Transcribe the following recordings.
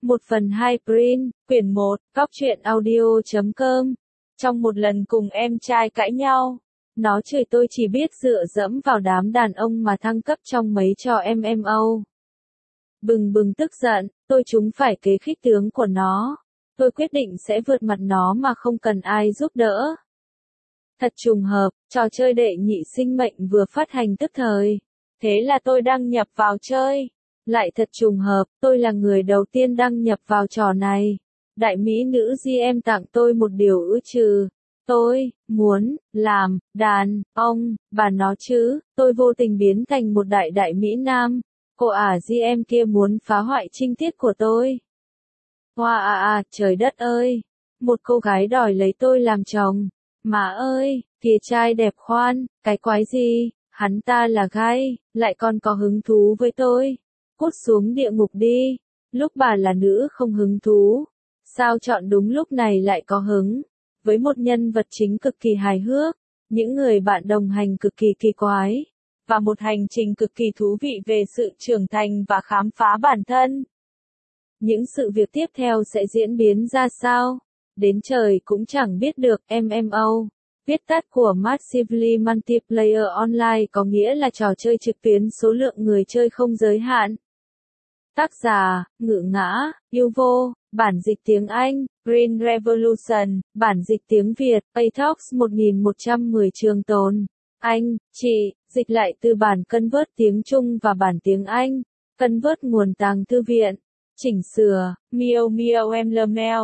1/2 Print, quyển 1, Cóc truyện audio.com. Trong một lần cùng em trai cãi nhau, nó chửi tôi chỉ biết dựa dẫm vào đám đàn ông mà thăng cấp trong mấy trò MMO. Bừng bừng tức giận, tôi trúng phải kế khích tướng của nó. Tôi quyết định sẽ vượt mặt nó mà không cần ai giúp đỡ. Thật trùng hợp, trò chơi đệ nhị sinh mệnh vừa phát hành tức thời. Thế là tôi đăng nhập vào chơi. Lại thật trùng hợp, tôi là người đầu tiên đăng nhập vào trò này. Đại mỹ nữ GM tặng tôi một điều ước trừ. Tôi muốn làm đàn ông bà nó chứ. Tôi vô tình biến thành một đại mỹ nam. Cô GM kia muốn phá hoại trinh tiết của tôi. Hoa trời đất ơi. Một cô gái đòi lấy tôi làm chồng. Má ơi, kìa trai đẹp khoan, cái quái gì, hắn ta là gay, lại còn có hứng thú với tôi. Cút xuống địa ngục đi, lúc bà là nữ không hứng thú. Sao chọn đúng lúc này lại có hứng? Với một nhân vật chính cực kỳ hài hước, những người bạn đồng hành cực kỳ kỳ quái, và một hành trình cực kỳ thú vị về sự trưởng thành và khám phá bản thân. Những sự việc tiếp theo sẽ diễn biến ra sao? Đến trời cũng chẳng biết được. MMO, viết tắt của Massively Multiplayer Online, có nghĩa là trò chơi trực tuyến số lượng người chơi không giới hạn. Tác giả, Ngự Ngã, Yêu Vô, bản dịch tiếng Anh, Green Revolution, bản dịch tiếng Việt, Atox 1110 Trường Tồn. Anh, chị, dịch lại từ bản Convert tiếng Trung và bản tiếng Anh, Convert nguồn tàng thư viện. Chỉnh sửa, Miêu MLML,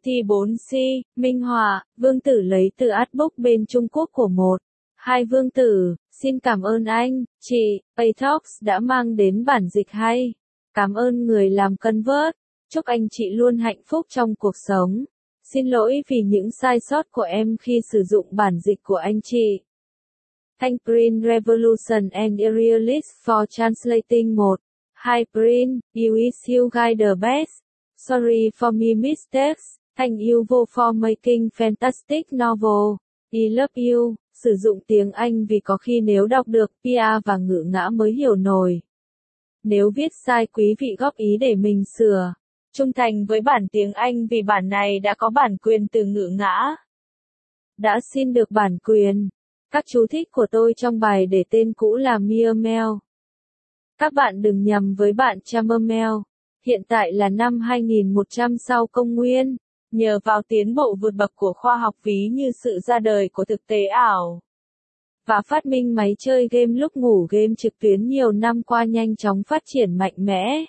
BT4C, Minh Họa, Vương Tử lấy từ artbook bên Trung Quốc của 1/2 Vương Tử. Xin cảm ơn anh, chị, Atox đã mang đến bản dịch hay. Cảm ơn người làm Convert. Chúc anh chị luôn hạnh phúc trong cuộc sống. Xin lỗi vì những sai sót của em khi sử dụng bản dịch của anh chị. Thank Green Revolution and Irrealist for translating 1/2 Print, you guys the best. Sorry for my mistakes. Thank you for making fantastic novel. I love you. Sử dụng tiếng Anh vì có khi nếu đọc được Pia và Ngự Ngã mới hiểu nổi. Nếu viết sai quý vị góp ý để mình sửa. Trung thành với bản tiếng Anh vì bản này đã có bản quyền từ Ngự Ngã. Đã xin được bản quyền. Các chú thích của tôi trong bài để tên cũ là Miamel. Các bạn đừng nhầm với bạn Chamomel. Hiện tại là năm 2100 sau công nguyên. Nhờ vào tiến bộ vượt bậc của khoa học ví như sự ra đời của thực tế ảo và phát minh máy chơi game lúc ngủ, game trực tuyến nhiều năm qua nhanh chóng phát triển mạnh mẽ.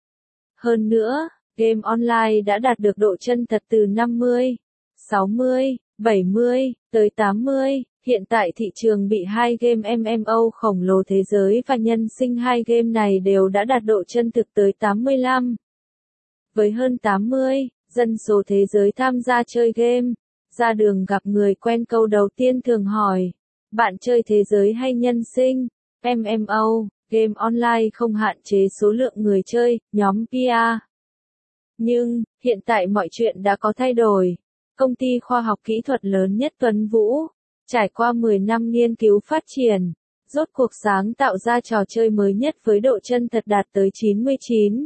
Hơn nữa, game online đã đạt được độ chân thật từ 50, 60, 70, tới 80. Hiện tại thị trường bị hai game MMO khổng lồ thế giới và nhân sinh hai game này đều đã đạt độ chân thực tới 85. Với hơn 80, dân số thế giới tham gia chơi game, ra đường gặp người quen câu đầu tiên thường hỏi, bạn chơi thế giới hay nhân sinh? MMO, game online không hạn chế số lượng người chơi, nhóm PR. Nhưng, hiện tại mọi chuyện đã có thay đổi. Công ty khoa học kỹ thuật lớn nhất Tuấn Vũ, trải qua 10 năm nghiên cứu phát triển, rốt cuộc sáng tạo ra trò chơi mới nhất với độ chân thật đạt tới 99.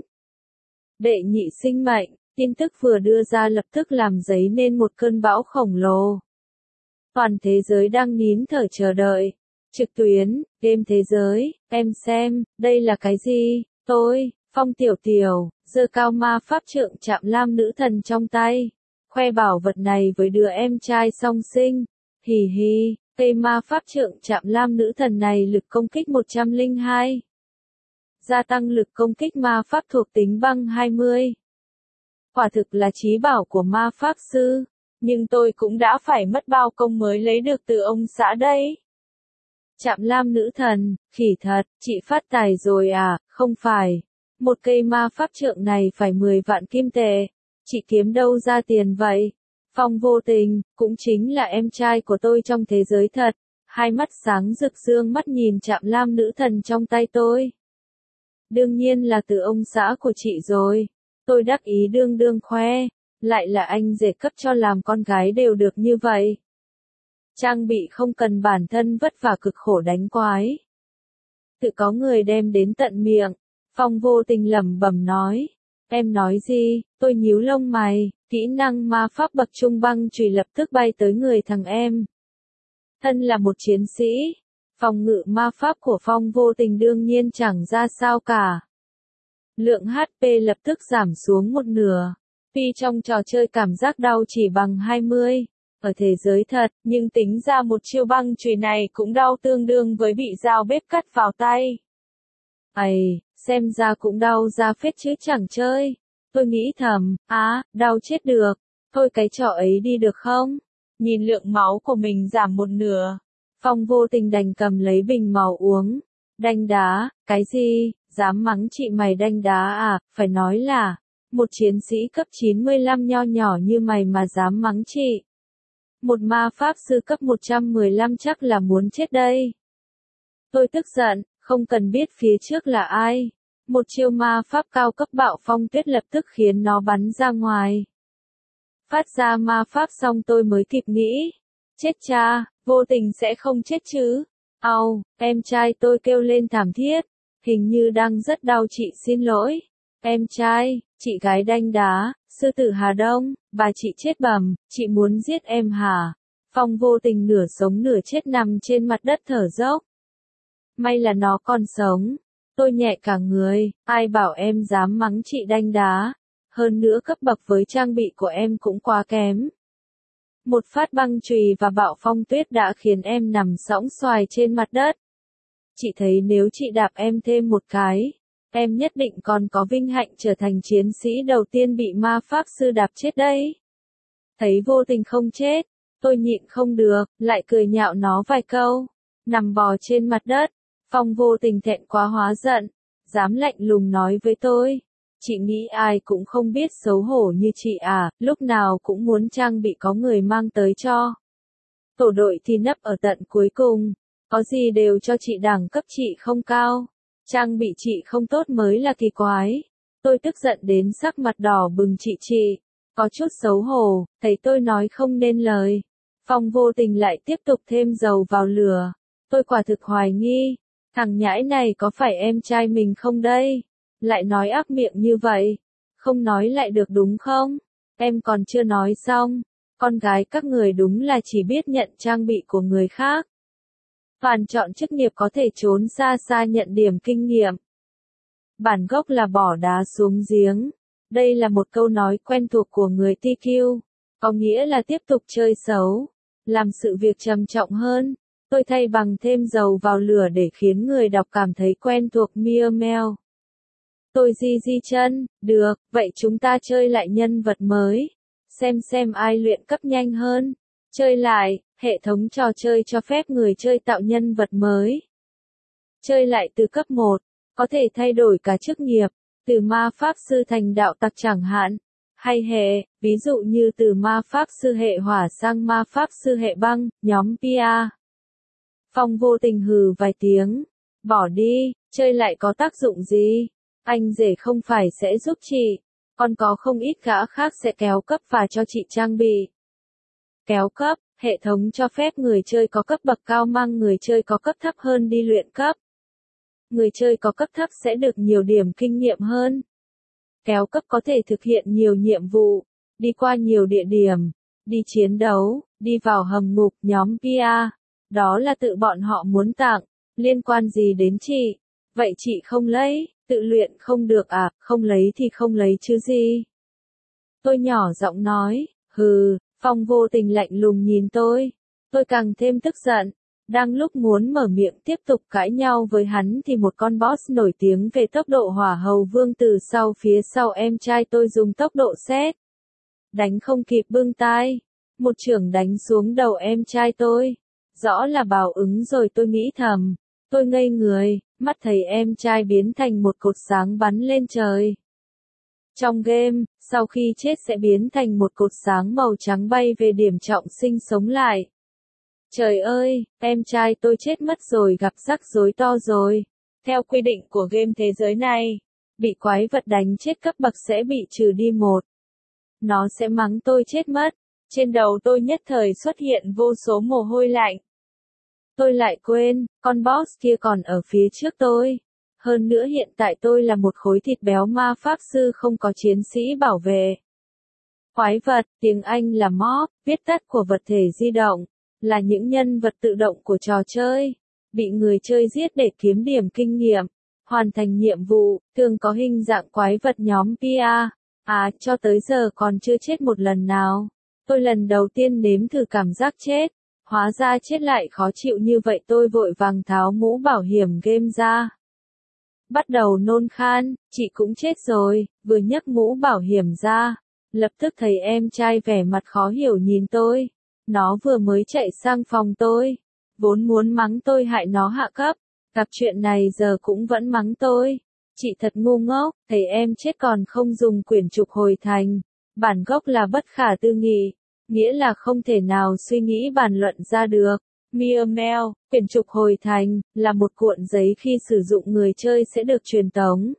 Đệ nhị sinh mệnh, tin tức vừa đưa ra lập tức làm dấy nên một cơn bão khổng lồ. Toàn thế giới đang nín thở chờ đợi. Trực tuyến, game thế giới, em xem, đây là cái gì? Tôi, Phong Tiểu Tiểu, giơ cao ma pháp trượng Trạm Lam nữ thần trong tay. Khoe bảo vật này với đứa em trai song sinh. Hì hì, cây ma pháp trượng Trạm Lam nữ thần này lực công kích 102. Gia tăng lực công kích ma pháp thuộc tính băng 20. Quả thực là chí bảo của ma pháp sư. Nhưng tôi cũng đã phải mất bao công mới lấy được từ ông xã đây. Trạm Lam nữ thần, khỉ thật, chị phát tài rồi à? Không phải. Một cây ma pháp trượng này phải 10 vạn kim tệ. Chị kiếm đâu ra tiền vậy? Phong vô tình, cũng chính là em trai của tôi trong thế giới thật. Hai mắt sáng rực dương mắt nhìn Trạm Lam nữ thần trong tay tôi. Đương nhiên là từ ông xã của chị rồi. Tôi đắc ý đương khoe. Lại là anh rể cấp cho làm con gái đều được như vậy. Trang bị không cần bản thân vất vả cực khổ đánh quái. Tự có người đem đến tận miệng. Phong vô tình lẩm bẩm nói. Em nói gì? Tôi nhíu lông mày, kỹ năng ma pháp bậc trung băng chùy lập tức bay tới người thằng em. Thân là một chiến sĩ, phòng ngự ma pháp của Phong Vô Tình đương nhiên chẳng ra sao cả. Lượng HP lập tức giảm xuống một nửa. Tuy trong trò chơi cảm giác đau chỉ bằng 20, ở thế giới thật, nhưng tính ra một chiêu băng chùy này cũng đau tương đương với bị dao bếp cắt vào tay. Ây, xem ra cũng đau ra phết chứ chẳng chơi. Tôi nghĩ thầm, đau chết được. Thôi cái trò ấy đi được không? Nhìn lượng máu của mình giảm một nửa. Phong Vô Tình đành cầm lấy bình máu uống. Đanh đá, cái gì? Dám mắng chị mày đanh đá à? Phải nói là, một chiến sĩ cấp 95 nho nhỏ như mày mà dám mắng chị. Một ma pháp sư cấp 115 chắc là muốn chết đây. Tôi tức giận, không cần biết phía trước là ai. Một chiêu ma pháp cao cấp bạo phong tuyết lập tức khiến nó bắn ra ngoài. Phát ra ma pháp xong tôi mới kịp nghĩ. Chết cha, Vô Tình sẽ không chết chứ. Au, em trai tôi kêu lên thảm thiết. Hình như đang rất đau chị xin lỗi. Em trai, chị gái đanh đá, sư tử Hà Đông, bà chị chết bầm, chị muốn giết em hả? Phong Vô Tình nửa sống nửa chết nằm trên mặt đất thở dốc. May là nó còn sống. Tôi nhẹ cả người, ai bảo em dám mắng chị đanh đá. Hơn nữa cấp bậc với trang bị của em cũng quá kém. Một phát băng chùy và bạo phong tuyết đã khiến em nằm sõng xoài trên mặt đất. Chị thấy nếu chị đạp em thêm một cái, em nhất định còn có vinh hạnh trở thành chiến sĩ đầu tiên bị ma pháp sư đạp chết đấy. Thấy Vô Tình không chết, tôi nhịn không được, lại cười nhạo nó vài câu. Nằm bò trên mặt đất, Phong Vô Tình thẹn quá hóa giận, dám lạnh lùng nói với tôi. Chị nghĩ ai cũng không biết xấu hổ như chị à, lúc nào cũng muốn trang bị có người mang tới cho. Tổ đội thì nấp ở tận cuối cùng, có gì đều cho chị đẳng cấp chị không cao. Trang bị chị không tốt mới là kỳ quái. Tôi tức giận đến sắc mặt đỏ bừng chị. Có chút xấu hổ, thấy tôi nói không nên lời. Phong Vô Tình lại tiếp tục thêm dầu vào lửa. Tôi quả thực hoài nghi, thằng nhãi này có phải em trai mình không đây? Lại nói ác miệng như vậy. Không nói lại được đúng không? Em còn chưa nói xong. Con gái các người đúng là chỉ biết nhận trang bị của người khác. Toàn chọn chức nghiệp có thể trốn xa xa nhận điểm kinh nghiệm. Bản gốc là bỏ đá xuống giếng. Đây là một câu nói quen thuộc của người TQ. Có nghĩa là tiếp tục chơi xấu. Làm sự việc trầm trọng hơn. Tôi thay bằng thêm dầu vào lửa để khiến người đọc cảm thấy quen thuộc Mia Mel. Tôi di chân, được, vậy chúng ta chơi lại nhân vật mới. Xem ai luyện cấp nhanh hơn. Chơi lại, hệ thống trò chơi cho phép người chơi tạo nhân vật mới. Chơi lại từ cấp 1, có thể thay đổi cả chức nghiệp, từ ma pháp sư thành đạo tặc chẳng hạn. Hay hệ, ví dụ như từ ma pháp sư hệ hỏa sang ma pháp sư hệ băng, nhóm Pia. Phong Vô Tình hừ vài tiếng. Bỏ đi, chơi lại có tác dụng gì? Anh rể không phải sẽ giúp chị. Còn có không ít gã khác sẽ kéo cấp và cho chị trang bị. Kéo cấp, hệ thống cho phép người chơi có cấp bậc cao mang người chơi có cấp thấp hơn đi luyện cấp. Người chơi có cấp thấp sẽ được nhiều điểm kinh nghiệm hơn. Kéo cấp có thể thực hiện nhiều nhiệm vụ, đi qua nhiều địa điểm, đi chiến đấu, đi vào hầm ngục nhóm Pia. Đó là tự bọn họ muốn tặng, liên quan gì đến chị? Vậy chị không lấy, tự luyện không được à, không lấy thì không lấy chứ gì? Tôi nhỏ giọng nói, hừ. Phong Vô Tình lạnh lùng nhìn tôi. Tôi càng thêm tức giận. Đang lúc muốn mở miệng tiếp tục cãi nhau với hắn thì một con boss nổi tiếng về tốc độ hỏa hầu vương từ sau phía sau em trai tôi dùng tốc độ sét. Đánh không kịp bưng tai. Một chưởng đánh xuống đầu em trai tôi. Rõ là báo ứng rồi tôi nghĩ thầm. Tôi ngây người, mắt thấy em trai biến thành một cột sáng bắn lên trời. Trong game, sau khi chết sẽ biến thành một cột sáng màu trắng bay về điểm trọng sinh sống lại. Trời ơi, em trai tôi chết mất rồi, gặp rắc rối to rồi. Theo quy định của game thế giới này, bị quái vật đánh chết cấp bậc sẽ bị trừ đi 1. Nó sẽ mắng tôi chết mất. Trên đầu tôi nhất thời xuất hiện vô số mồ hôi lạnh. Tôi lại quên, con boss kia còn ở phía trước tôi. Hơn nữa hiện tại tôi là một khối thịt béo ma pháp sư không có chiến sĩ bảo vệ. Quái vật, tiếng Anh là mob, viết tắt của vật thể di động, là những nhân vật tự động của trò chơi, bị người chơi giết để kiếm điểm kinh nghiệm, hoàn thành nhiệm vụ, thường có hình dạng quái vật nhóm PR. Cho tới giờ còn chưa chết một lần nào. Tôi lần đầu tiên nếm thử cảm giác chết, hóa ra chết lại khó chịu như vậy, tôi vội vàng tháo mũ bảo hiểm game ra. Bắt đầu nôn khan, chị cũng chết rồi, vừa nhấc mũ bảo hiểm ra, lập tức thấy em trai vẻ mặt khó hiểu nhìn tôi. Nó vừa mới chạy sang phòng tôi, vốn muốn mắng tôi hại nó hạ cấp, gặp chuyện này giờ cũng vẫn mắng tôi. Chị thật ngu ngốc, thấy em chết còn không dùng quyển trục hồi thành. Bản gốc là bất khả tư nghị, nghĩa là không thể nào suy nghĩ bàn luận ra được. Meow Meow, quyển trục hồi thành, là một cuộn giấy khi sử dụng người chơi sẽ được truyền tống.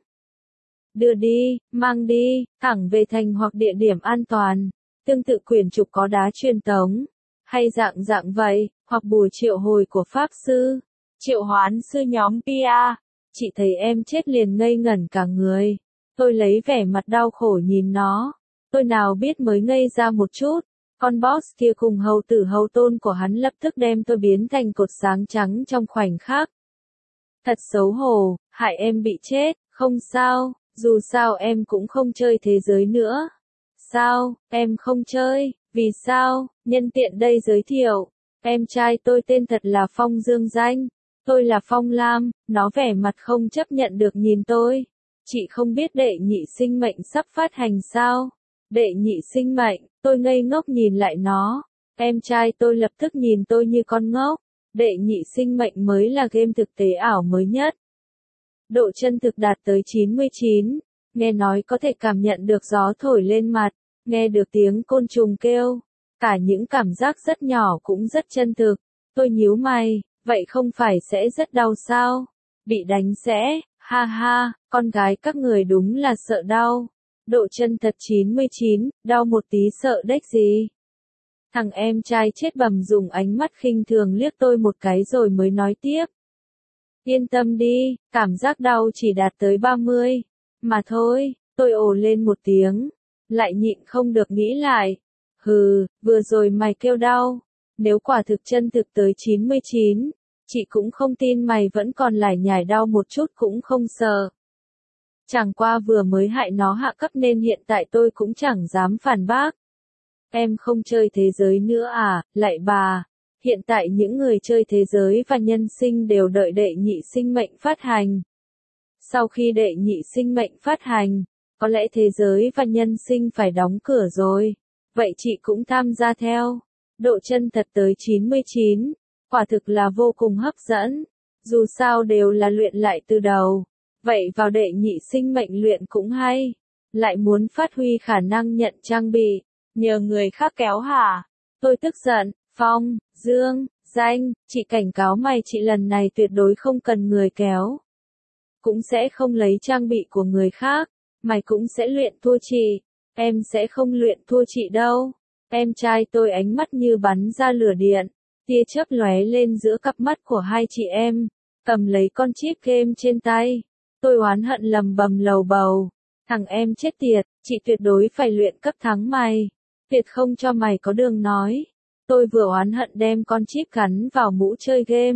Đưa đi, mang đi, thẳng về thành hoặc địa điểm an toàn. Tương tự quyển trục có đá truyền tống, hay dạng vậy, hoặc bùa triệu hồi của pháp sư, triệu hoán sư nhóm PR. Chị thấy em chết liền ngây ngẩn cả người. Tôi lấy vẻ mặt đau khổ nhìn nó. Tôi nào biết mới ngây ra một chút. Con boss kia cùng hầu tử hầu tôn của hắn lập tức đem tôi biến thành cột sáng trắng trong khoảnh khắc. Thật xấu hổ, hại em bị chết, không sao, dù sao em cũng không chơi thế giới nữa. Sao, em không chơi, vì sao, nhân tiện đây giới thiệu. Em trai tôi tên thật là Phong Dương Danh. Tôi là Phong Lam, nó vẻ mặt không chấp nhận được nhìn tôi. Chị không biết đệ nhị sinh mệnh sắp phát hành sao? Đệ nhị sinh mệnh, tôi ngây ngốc nhìn lại nó. Em trai tôi lập tức nhìn tôi như con ngốc. Đệ nhị sinh mệnh mới là game thực tế ảo mới nhất. Độ chân thực đạt tới 99. Nghe nói có thể cảm nhận được gió thổi lên mặt, nghe được tiếng côn trùng kêu. Cả những cảm giác rất nhỏ cũng rất chân thực. Tôi nhíu mày. Vậy không phải sẽ rất đau sao? Bị đánh sẽ, ha ha, con gái các người đúng là sợ đau. Độ chân thật 99, đau một tí sợ đếch gì. Thằng em trai chết bầm dùng ánh mắt khinh thường liếc tôi một cái rồi mới nói tiếp. Yên tâm đi, cảm giác đau chỉ đạt tới 30. Mà thôi, tôi ồ lên một tiếng. Lại nhịn không được nghĩ lại. Hừ, vừa rồi mày kêu đau. Nếu quả thực chân thực tới 99, chị cũng không tin mày vẫn còn lải nhải đau một chút cũng không sợ. Chẳng qua vừa mới hại nó hạ cấp nên hiện tại tôi cũng chẳng dám phản bác. Em không chơi thế giới nữa à, lại bà. Hiện tại những người chơi thế giới và nhân sinh đều đợi đệ nhị sinh mệnh phát hành. Sau khi đệ nhị sinh mệnh phát hành, có lẽ thế giới và nhân sinh phải đóng cửa rồi. Vậy chị cũng tham gia theo. Độ chân thật tới 99, quả thực là vô cùng hấp dẫn. Dù sao đều là luyện lại từ đầu. Vậy vào đệ nhị sinh mệnh luyện cũng hay. Lại muốn phát huy khả năng nhận trang bị, nhờ người khác kéo hả? Tôi tức giận, Phong, Dương, Danh, chị cảnh cáo mày chị lần này tuyệt đối không cần người kéo. Cũng sẽ không lấy trang bị của người khác, mày cũng sẽ luyện thua chị. Em sẽ không luyện thua chị đâu. Em trai tôi ánh mắt như bắn ra lửa điện, tia chớp lóe lên giữa cặp mắt của hai chị em, cầm lấy con chip game trên tay. Tôi oán hận lầm bầm lầu bầu, thằng em chết tiệt, chị tuyệt đối phải luyện cấp thắng mày, tuyệt không cho mày có đường nói. Tôi vừa oán hận đem con chip gắn vào mũ chơi game.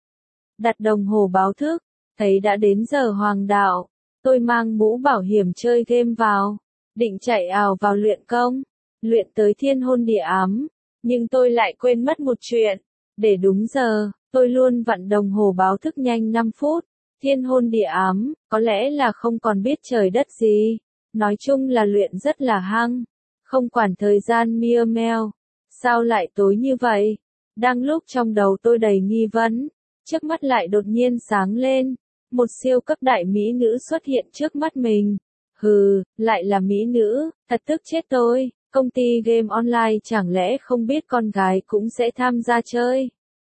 Đặt đồng hồ báo thức, thấy đã đến giờ hoàng đạo, tôi mang mũ bảo hiểm chơi game vào, định chạy ào vào luyện công. Luyện tới thiên hôn địa ám, nhưng tôi lại quên mất một chuyện. Để đúng giờ, tôi luôn vặn đồng hồ báo thức nhanh 5 phút. Thiên hôn địa ám, có lẽ là không còn biết trời đất gì. Nói chung là luyện rất là hăng. Không quản thời gian Meow Meow. Sao lại tối như vậy? Đang lúc trong đầu tôi đầy nghi vấn, trước mắt lại đột nhiên sáng lên. Một siêu cấp đại mỹ nữ xuất hiện trước mắt mình. Hừ, lại là mỹ nữ, thật tức chết tôi. Công ty game online chẳng lẽ không biết con gái cũng sẽ tham gia chơi?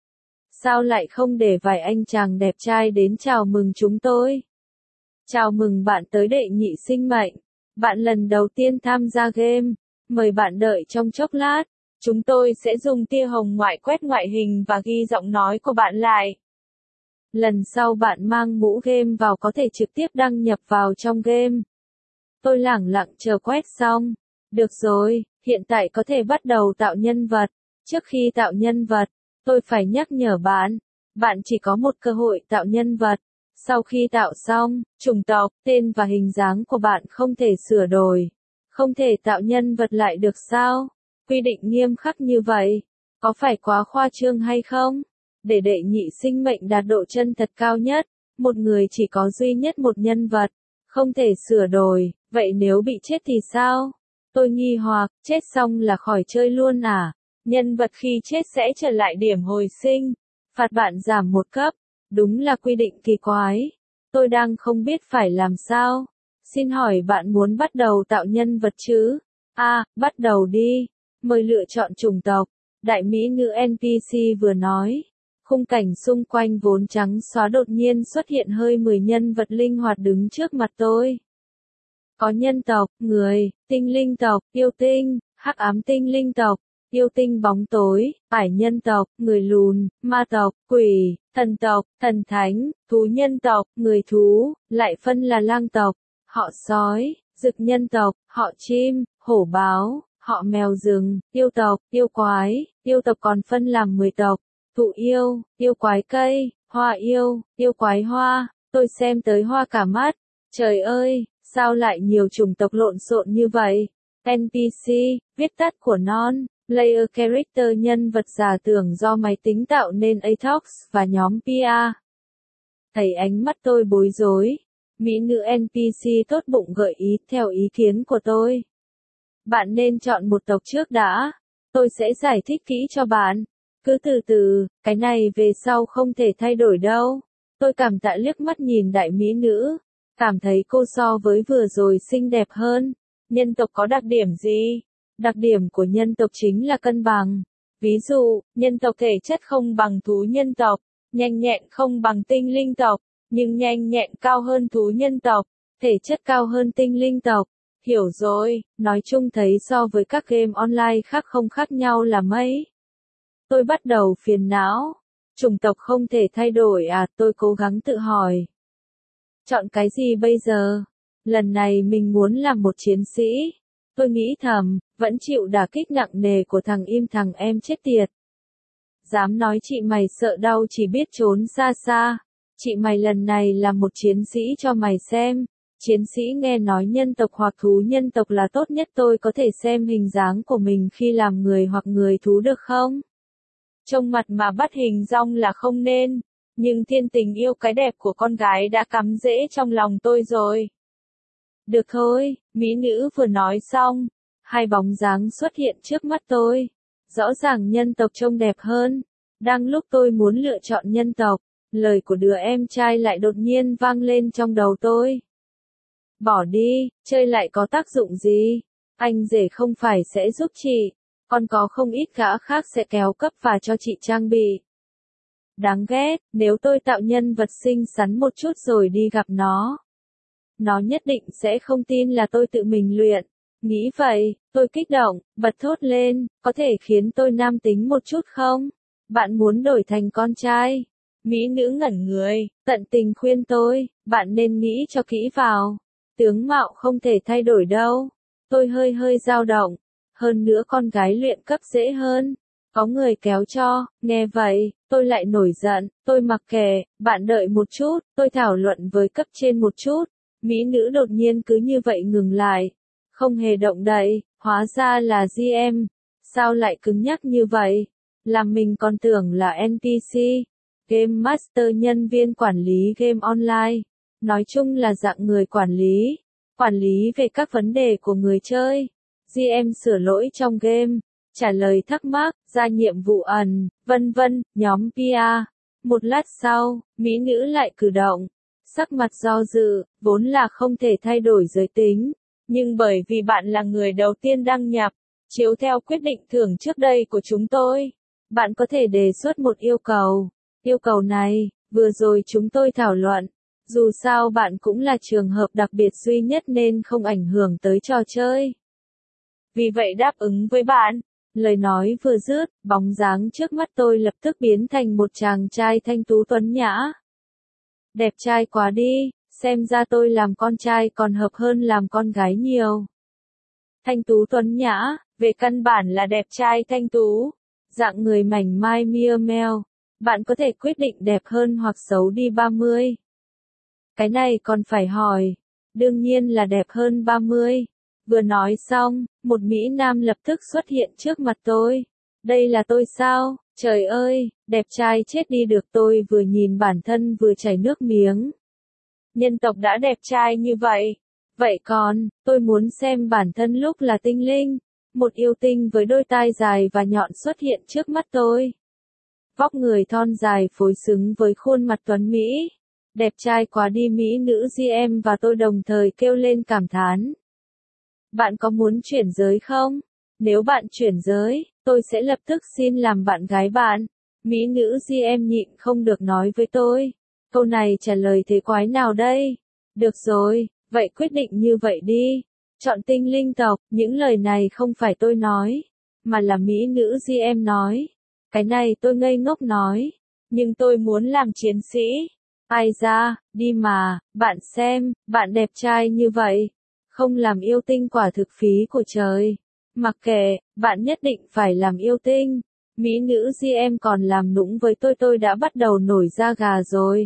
Sao lại không để vài anh chàng đẹp trai đến chào mừng chúng tôi? Chào mừng bạn tới đệ nhị sinh mệnh. Bạn lần đầu tiên tham gia game. Mời bạn đợi trong chốc lát. Chúng tôi sẽ dùng tia hồng ngoại quét ngoại hình và ghi giọng nói của bạn lại. Lần sau bạn mang mũ game vào có thể trực tiếp đăng nhập vào trong game. Tôi lẳng lặng chờ quét xong. Được rồi, hiện tại có thể bắt đầu tạo nhân vật. Trước khi tạo nhân vật, tôi phải nhắc nhở bạn. Bạn chỉ có một cơ hội tạo nhân vật. Sau khi tạo xong, chủng tộc, tên và hình dáng của bạn không thể sửa đổi. Không thể tạo nhân vật lại được sao? Quy định nghiêm khắc như vậy, có phải quá khoa trương hay không? Để đệ nhị sinh mệnh đạt độ chân thật cao nhất, một người chỉ có duy nhất một nhân vật, không thể sửa đổi, vậy nếu bị chết thì sao? Tôi nghi hoặc, chết xong là khỏi chơi luôn à? Nhân vật khi chết sẽ trở lại điểm hồi sinh, phạt bạn giảm một cấp, đúng là quy định kỳ quái. Tôi đang không biết phải làm sao. Xin hỏi bạn muốn bắt đầu tạo nhân vật chứ? Bắt đầu đi. Mời lựa chọn chủng tộc. Đại mỹ nữ NPC vừa nói. Khung cảnh xung quanh vốn trắng xóa đột nhiên xuất hiện hơi 10 nhân vật linh hoạt đứng trước mặt tôi. Có nhân tộc, người, tinh linh tộc, yêu tinh, hắc ám tinh linh tộc, yêu tinh bóng tối, ải nhân tộc, người lùn, ma tộc, quỷ, thần tộc, thần thánh, thú nhân tộc, người thú, lại phân là lang tộc, họ sói, dực nhân tộc, họ chim, hổ báo, họ mèo rừng, yêu tộc, yêu tộc còn phân làm 10 tộc, thụ yêu, yêu quái cây, hoa yêu quái hoa, tôi xem tới hoa cả mắt, trời ơi, sao lại nhiều chủng tộc lộn xộn như vậy? NPC, viết tắt của non-player character nhân vật giả tưởng do máy tính tạo nên Atox và nhóm PR. Thấy ánh mắt tôi bối rối, mỹ nữ NPC tốt bụng gợi ý theo ý kiến của tôi. Bạn nên chọn một tộc trước đã, tôi sẽ giải thích kỹ cho bạn. Cứ từ từ, cái này về sau không thể thay đổi đâu. Tôi cảm tạ liếc mắt nhìn đại mỹ nữ, cảm thấy cô so với vừa rồi xinh đẹp hơn. Nhân tộc có đặc điểm gì? Đặc điểm của nhân tộc chính là cân bằng. Ví dụ, nhân tộc thể chất không bằng thú nhân tộc, nhanh nhẹn không bằng tinh linh tộc, nhưng nhanh nhẹn cao hơn thú nhân tộc, thể chất cao hơn tinh linh tộc. Hiểu rồi, nói chung thấy so với các game online khác không khác nhau là mấy. Tôi bắt đầu phiền não. Chủng tộc không thể thay đổi à? Tôi cố gắng tự hỏi. Chọn cái gì bây giờ? Lần này mình muốn làm một chiến sĩ. Tôi nghĩ thầm, vẫn chịu đả kích nặng nề của thằng im thằng em chết tiệt. Dám nói chị mày sợ đau chỉ biết trốn xa xa. Chị mày lần này là một chiến sĩ cho mày xem. Chiến sĩ nghe nói nhân tộc hoặc thú nhân tộc là tốt nhất, tôi có thể xem hình dáng của mình khi làm người hoặc người thú được không? Trông mặt mà bắt hình dong là không nên, nhưng thiên tình yêu cái đẹp của con gái đã cắm rễ trong lòng tôi rồi. Được thôi, mỹ nữ vừa nói xong, hai bóng dáng xuất hiện trước mắt tôi. Rõ ràng nhân tộc trông đẹp hơn. Đang lúc tôi muốn lựa chọn nhân tộc, lời của đứa em trai lại đột nhiên vang lên trong đầu tôi. Bỏ đi, chơi lại có tác dụng gì? Anh rể không phải sẽ giúp chị, còn có không ít gã khác sẽ kéo cấp và cho chị trang bị. Đáng ghét, nếu tôi tạo nhân vật xinh xắn một chút rồi đi gặp nó nhất định sẽ không tin là tôi tự mình luyện. Nghĩ vậy, tôi kích động, bật thốt lên, có thể khiến tôi nam tính một chút không? Bạn muốn đổi thành con trai? Mỹ nữ ngẩn người, tận tình khuyên tôi, bạn nên nghĩ cho kỹ vào. Tướng mạo không thể thay đổi đâu. Tôi hơi dao động. Hơn nữa con gái luyện cấp dễ hơn. Có người kéo cho, nghe vậy, tôi lại nổi giận, tôi mặc kệ, bạn đợi một chút, tôi thảo luận với cấp trên một chút. Mỹ nữ đột nhiên cứ như vậy ngừng lại. Không hề động đậy, hóa ra là GM. Sao lại cứng nhắc như vậy? Làm mình còn tưởng là NPC. Game Master, nhân viên quản lý game online. Nói chung là dạng người quản lý về các vấn đề của người chơi. GM sửa lỗi trong game, trả lời thắc mắc, ra nhiệm vụ ẩn, vân vân, nhóm PR. Một lát sau, mỹ nữ lại cử động, sắc mặt do dự, vốn là không thể thay đổi giới tính, nhưng bởi vì bạn là người đầu tiên đăng nhập, chiếu theo quyết định thưởng trước đây của chúng tôi, bạn có thể đề xuất một yêu cầu. Yêu cầu này, vừa rồi chúng tôi thảo luận. Dù sao bạn cũng là trường hợp đặc biệt duy nhất nên không ảnh hưởng tới trò chơi. Vì vậy đáp ứng với bạn. Lời nói vừa dứt, bóng dáng trước mắt tôi lập tức biến thành một chàng trai thanh tú tuấn nhã. Đẹp trai quá đi, xem ra tôi làm con trai còn hợp hơn làm con gái nhiều. Thanh tú tuấn nhã, về căn bản là đẹp trai thanh tú. Dạng người mảnh mai mia meo. Bạn có thể quyết định đẹp hơn hoặc xấu đi 30. Cái này còn phải hỏi. Đương nhiên là đẹp hơn 30. Vừa nói xong, một Mỹ Nam lập tức xuất hiện trước mặt tôi. Đây là tôi sao? Trời ơi, đẹp trai chết đi được, tôi vừa nhìn bản thân vừa chảy nước miếng. Nhân tộc đã đẹp trai như vậy. Vậy còn, tôi muốn xem bản thân lúc là tinh linh. Một yêu tinh với đôi tai dài và nhọn xuất hiện trước mắt tôi. Vóc người thon dài phối xứng với khuôn mặt tuấn Mỹ. Đẹp trai quá đi, mỹ nữ GM và tôi đồng thời kêu lên cảm thán. Bạn có muốn chuyển giới không? Nếu bạn chuyển giới, tôi sẽ lập tức xin làm bạn gái bạn. Mỹ nữ GM nhịn không được nói với tôi. Câu này trả lời thế quái nào đây? Được rồi, vậy quyết định như vậy đi. Chọn tinh linh tộc, những lời này không phải tôi nói, mà là mỹ nữ GM nói. Cái này tôi ngây ngốc nói. Nhưng tôi muốn làm chiến sĩ. Ai ra, đi mà, bạn xem, bạn đẹp trai như vậy. Không làm yêu tinh quả thực phí của trời. Mặc kệ, bạn nhất định phải làm yêu tinh. Mỹ nữ GM còn làm nũng với tôi đã bắt đầu nổi da gà rồi.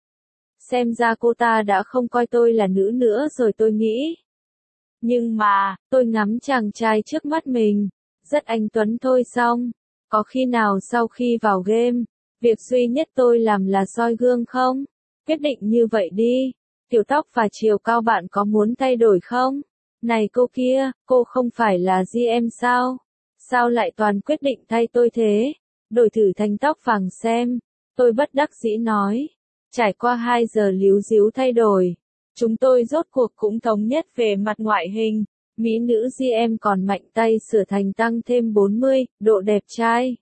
Xem ra cô ta đã không coi tôi là nữ nữa rồi tôi nghĩ. Nhưng mà, tôi ngắm chàng trai trước mắt mình. Rất anh tuấn thôi xong. Có khi nào sau khi vào game, việc duy nhất tôi làm là soi gương không? Quyết định như vậy đi. Kiểu tóc và chiều cao bạn có muốn thay đổi không? Này cô kia, cô không phải là GM sao? Sao lại toàn quyết định thay tôi thế? Đổi thử thành tóc vàng xem. Tôi bất đắc dĩ nói. Trải qua 2 giờ líu díu thay đổi, chúng tôi rốt cuộc cũng thống nhất về mặt ngoại hình. Mỹ nữ GM còn mạnh tay sửa thành tăng thêm 40 độ đẹp trai.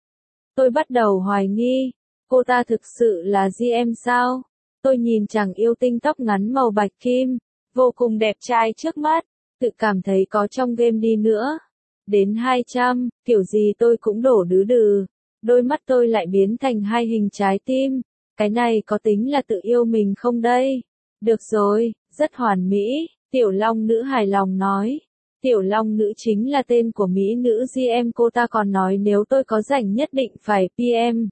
Tôi bắt đầu hoài nghi, cô ta thực sự là GM sao? Tôi nhìn chàng yêu tinh tóc ngắn màu bạch kim, vô cùng đẹp trai trước mắt, tự cảm thấy có trong game đi nữa. Đến 200, kiểu gì tôi cũng đổ đứ đừ. Đôi mắt tôi lại biến thành 2 hình trái tim. Cái này có tính là tự yêu mình không đây? Được rồi, rất hoàn mỹ, Tiểu Long nữ hài lòng nói. Tiểu Long nữ chính là tên của mỹ nữ GM, cô ta còn nói nếu tôi có rảnh nhất định phải PM.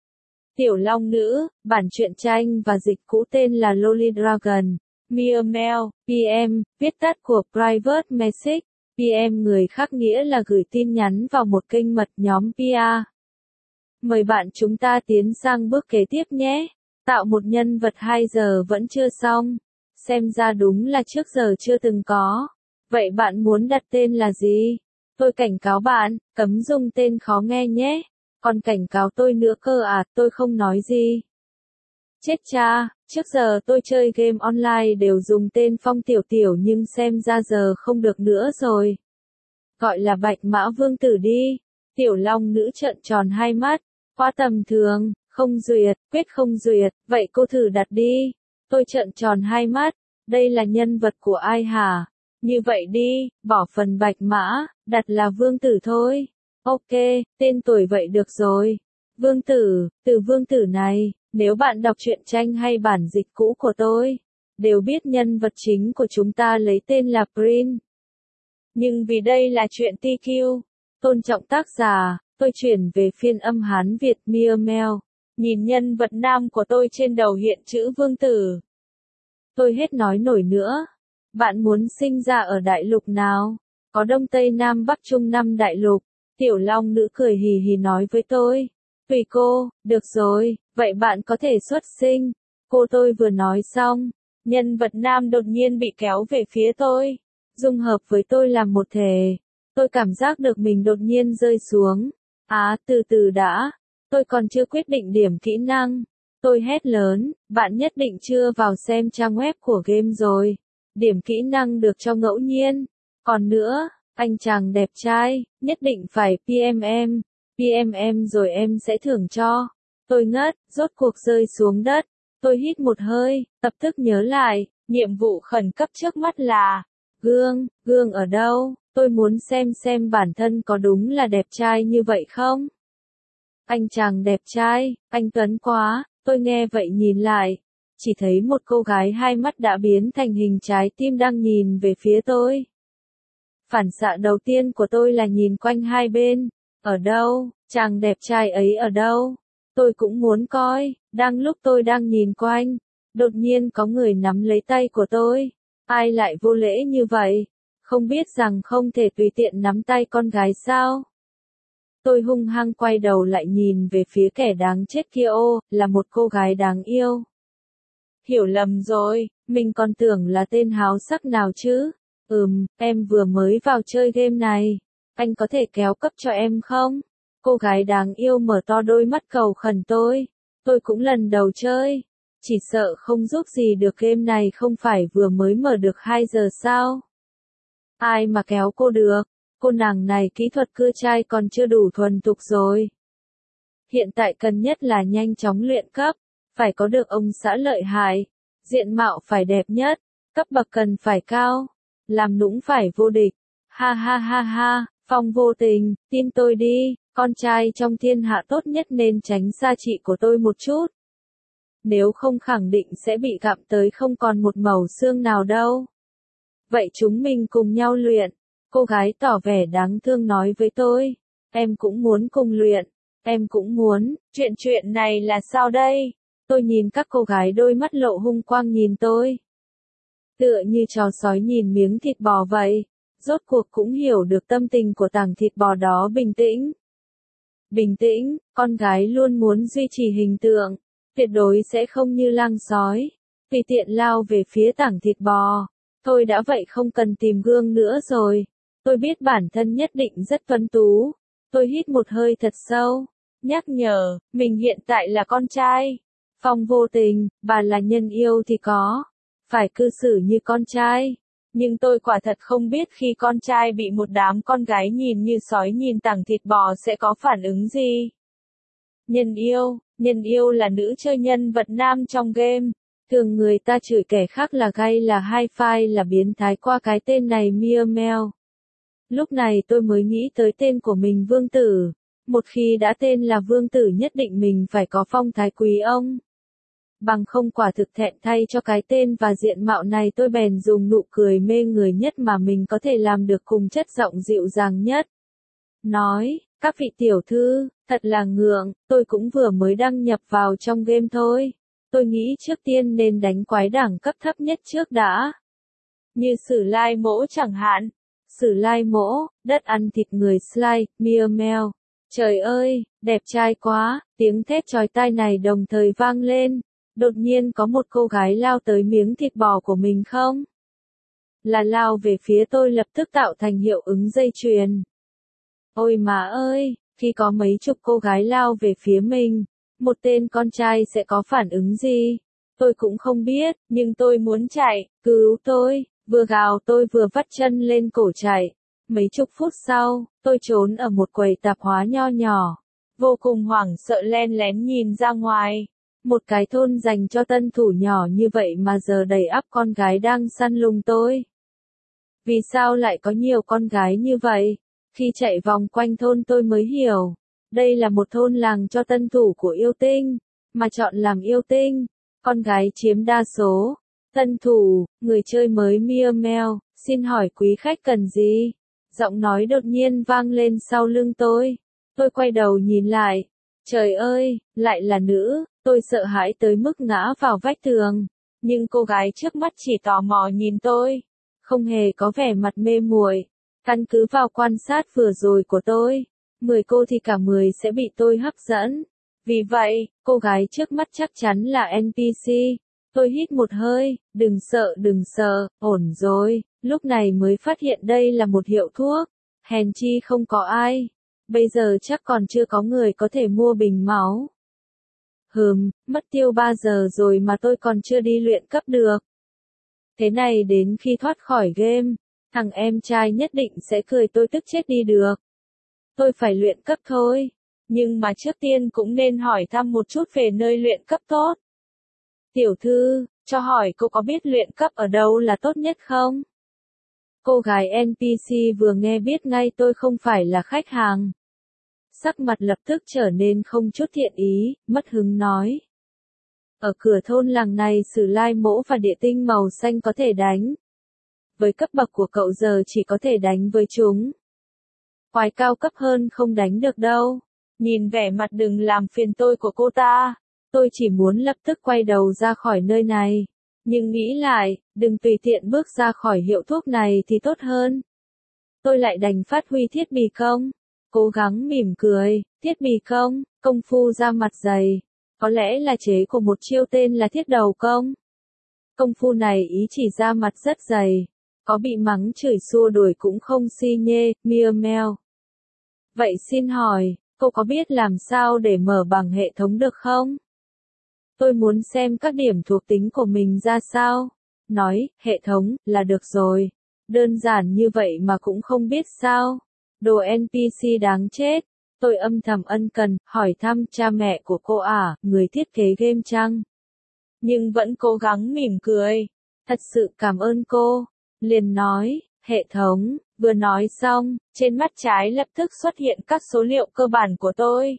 Tiểu Long nữ, bản truyện tranh và dịch cũ tên là Loli Dragon. Meow, PM, viết tắt của Private Message. PM người khác nghĩa là gửi tin nhắn vào một kênh mật nhóm PR. Mời bạn chúng ta tiến sang bước kế tiếp nhé. Tạo một nhân vật 2 giờ vẫn chưa xong. Xem ra đúng là trước giờ chưa từng có. Vậy bạn muốn đặt tên là gì? Tôi cảnh cáo bạn, cấm dùng tên khó nghe nhé. Còn cảnh cáo tôi nữa cơ à, tôi không nói gì. Chết cha, trước giờ tôi chơi game online đều dùng tên Phong Tiểu Tiểu nhưng xem ra giờ không được nữa rồi. Gọi là Bạch Mã Vương Tử đi. Tiểu Long nữ trợn tròn 2 mắt. Quá tầm thường, không duyệt, quyết không duyệt, vậy cô thử đặt đi. Tôi trợn tròn 2 mắt, đây là nhân vật của ai hả? Như vậy đi, bỏ phần Bạch Mã, đặt là Vương Tử thôi. Ok, tên tuổi vậy được rồi. Vương Tử, từ Vương Tử này, nếu bạn đọc truyện tranh hay bản dịch cũ của tôi, đều biết nhân vật chính của chúng ta lấy tên là Prince. Nhưng vì đây là truyện TQ, tôn trọng tác giả, tôi chuyển về phiên âm Hán Việt Meow. Nhìn nhân vật nam của tôi trên đầu hiện chữ Vương Tử. Tôi hết nói nổi nữa. Bạn muốn sinh ra ở đại lục nào? Có Đông Tây Nam Bắc Trung 5 đại lục. Tiểu Long nữ cười hì hì nói với tôi. Tùy cô, được rồi, vậy bạn có thể xuất sinh. Cô tôi vừa nói xong, nhân vật nam đột nhiên bị kéo về phía tôi. Dung hợp với tôi làm một thể. Tôi cảm giác được mình đột nhiên rơi xuống. Từ từ đã. Tôi còn chưa quyết định điểm kỹ năng. Tôi hét lớn, bạn nhất định chưa vào xem trang web của game rồi. Điểm kỹ năng được cho ngẫu nhiên. Còn nữa, anh chàng đẹp trai, nhất định phải PM. PM rồi em sẽ thưởng cho. Tôi ngất, rốt cuộc rơi xuống đất. Tôi hít một hơi, lập tức nhớ lại, nhiệm vụ khẩn cấp trước mắt là gương ở đâu? Tôi muốn xem bản thân có đúng là đẹp trai như vậy không? Anh chàng đẹp trai, anh tuấn quá, tôi nghe vậy nhìn lại. chỉ thấy một cô gái hai mắt đã biến thành hình trái tim đang nhìn về phía tôi. Phản xạ đầu tiên của tôi là nhìn quanh hai bên. Ở đâu? Chàng đẹp trai ấy ở đâu? Tôi cũng muốn coi. Đang lúc tôi đang nhìn quanh, đột nhiên có người nắm lấy tay của tôi. Ai lại vô lễ như vậy? Không biết rằng không thể tùy tiện nắm tay con gái sao? Tôi hung hăng quay đầu lại nhìn về phía kẻ đáng chết kia. Ô, là một cô gái đáng yêu. Hiểu lầm rồi, mình còn tưởng là tên háo sắc nào chứ. Em vừa mới vào chơi game này. Anh có thể kéo cấp cho em không? Cô gái đáng yêu mở to đôi mắt cầu khẩn tôi. Tôi cũng lần đầu chơi. Chỉ sợ không giúp gì được, game này không phải vừa mới mở được 2 giờ sao? Ai mà kéo cô được? Cô nàng này kỹ thuật cưa chai còn chưa đủ thuần thục rồi. Hiện tại cần nhất là nhanh chóng luyện cấp. Phải có được ông xã lợi hại. Diện mạo phải đẹp nhất. Cấp bậc cần phải cao. Làm nũng phải vô địch. Ha ha ha ha, Phong vô tình, tin tôi đi, con trai trong thiên hạ tốt nhất nên tránh xa chị của tôi một chút. Nếu không khẳng định sẽ bị gặm tới không còn một mẩu xương nào đâu. Vậy chúng mình cùng nhau luyện. Cô gái tỏ vẻ đáng thương nói với tôi. Em cũng muốn cùng luyện. Em cũng muốn. Chuyện này là sao đây? Tôi nhìn các cô gái đôi mắt lộ hung quang nhìn tôi. Tựa như chó sói nhìn miếng thịt bò vậy. Rốt cuộc cũng hiểu được tâm tình của tảng thịt bò đó. Bình tĩnh. Bình tĩnh, con gái luôn muốn duy trì hình tượng. Tuyệt đối sẽ không như lang sói. Tùy tiện lao về phía tảng thịt bò. Thôi đã vậy không cần tìm gương nữa rồi. Tôi biết bản thân nhất định rất tuấn tú. Tôi hít một hơi thật sâu. Nhắc nhở, mình hiện tại là con trai. Phong vô tình, bà là nhân yêu thì có. Phải cư xử như con trai. Nhưng tôi quả thật không biết khi con trai bị một đám con gái nhìn như sói nhìn tảng thịt bò sẽ có phản ứng gì. Nhân yêu là nữ chơi nhân vật nam trong game. Thường người ta chửi kẻ khác là gay là hi-fi là biến thái qua cái tên này Mia Mel. Lúc này tôi mới nghĩ tới tên của mình Vương Tử. Một khi đã tên là Vương Tử nhất định mình phải có phong thái quý ông. Bằng không quả thực thẹn thay cho cái tên và diện mạo này, tôi bèn dùng nụ cười mê người nhất mà mình có thể làm được cùng chất giọng dịu dàng nhất. Nói, các vị tiểu thư, thật là ngượng, tôi cũng vừa mới đăng nhập vào trong game thôi. Tôi nghĩ trước tiên nên đánh quái đẳng cấp thấp nhất trước đã. Như Sử Lai Mỗ chẳng hạn. Sử Lai Mỗ, đất ăn thịt người Sly, Mia Mel. Trời ơi, đẹp trai quá, tiếng thét chói tai này đồng thời vang lên. Đột nhiên có một cô gái lao tới miếng thịt bò của mình không? Là lao về phía tôi lập tức tạo thành hiệu ứng dây chuyền. Ôi má ơi, khi có mấy chục cô gái lao về phía mình, một tên con trai sẽ có phản ứng gì? Tôi cũng không biết, nhưng tôi muốn chạy, cứu tôi, vừa gào tôi vừa vắt chân lên cổ chạy. Mấy chục phút sau, tôi trốn ở một quầy tạp hóa nho nhỏ. Vô cùng hoảng sợ len lén nhìn ra ngoài. Một cái thôn dành cho tân thủ nhỏ như vậy mà giờ đầy ắp con gái đang săn lùng tôi. Vì sao lại có nhiều con gái như vậy? Khi chạy vòng quanh thôn tôi mới hiểu. Đây là một thôn làng cho tân thủ của yêu tinh. Mà chọn làm yêu tinh. Con gái chiếm đa số. Tân thủ, người chơi mới Mia Mel, xin hỏi quý khách cần gì? Giọng nói đột nhiên vang lên sau lưng tôi. Tôi quay đầu nhìn lại. Trời ơi, lại là nữ. Tôi sợ hãi tới mức ngã vào vách tường. Nhưng cô gái trước mắt chỉ tò mò nhìn tôi. Không hề có vẻ mặt mê muội. Căn cứ vào quan sát vừa rồi của tôi, 10 cô thì cả 10 sẽ bị tôi hấp dẫn. Vì vậy, cô gái trước mắt chắc chắn là NPC. Tôi hít một hơi, đừng sợ, ổn rồi. Lúc này mới phát hiện đây là một hiệu thuốc. Hèn chi không có ai. Bây giờ chắc còn chưa có người có thể mua bình máu. Mất tiêu 3 giờ rồi mà tôi còn chưa đi luyện cấp được. Thế này đến khi thoát khỏi game, thằng em trai nhất định sẽ cười tôi tức chết đi được. Tôi phải luyện cấp thôi. Nhưng mà trước tiên cũng nên hỏi thăm một chút về nơi luyện cấp tốt. Tiểu thư, cho hỏi cô có biết luyện cấp ở đâu là tốt nhất không? Cô gái NPC vừa nghe biết ngay tôi không phải là khách hàng. Sắc mặt lập tức trở nên không chút thiện ý, mất hứng nói. Ở cửa thôn làng này Sử Lai Mỗ và địa tinh màu xanh có thể đánh. Với cấp bậc của cậu giờ chỉ có thể đánh với chúng. Quái cao cấp hơn không đánh được đâu. Nhìn vẻ mặt đừng làm phiền tôi của cô ta, tôi chỉ muốn lập tức quay đầu ra khỏi nơi này. Nhưng nghĩ lại, đừng tùy tiện bước ra khỏi hiệu thuốc này thì tốt hơn. Tôi lại đành phát huy thiết bị công. Cố gắng mỉm cười, thiết bị công phu ra mặt dày. Có lẽ là chế của một chiêu tên là thiết đầu công. Công phu này ý chỉ ra mặt rất dày. Có bị mắng chửi xua đuổi cũng không si nhê, mia meo. Vậy xin hỏi, cô có biết làm sao để mở bằng hệ thống được không? Tôi muốn xem các điểm thuộc tính của mình ra sao. Nói, hệ thống, là được rồi. Đơn giản như vậy mà cũng không biết sao. Đồ NPC đáng chết. Tôi âm thầm ân cần, hỏi thăm cha mẹ của cô người thiết kế game chăng? Nhưng vẫn cố gắng mỉm cười. Thật sự cảm ơn cô. Liền nói, hệ thống, vừa nói xong, trên mắt trái lập tức xuất hiện các số liệu cơ bản của tôi.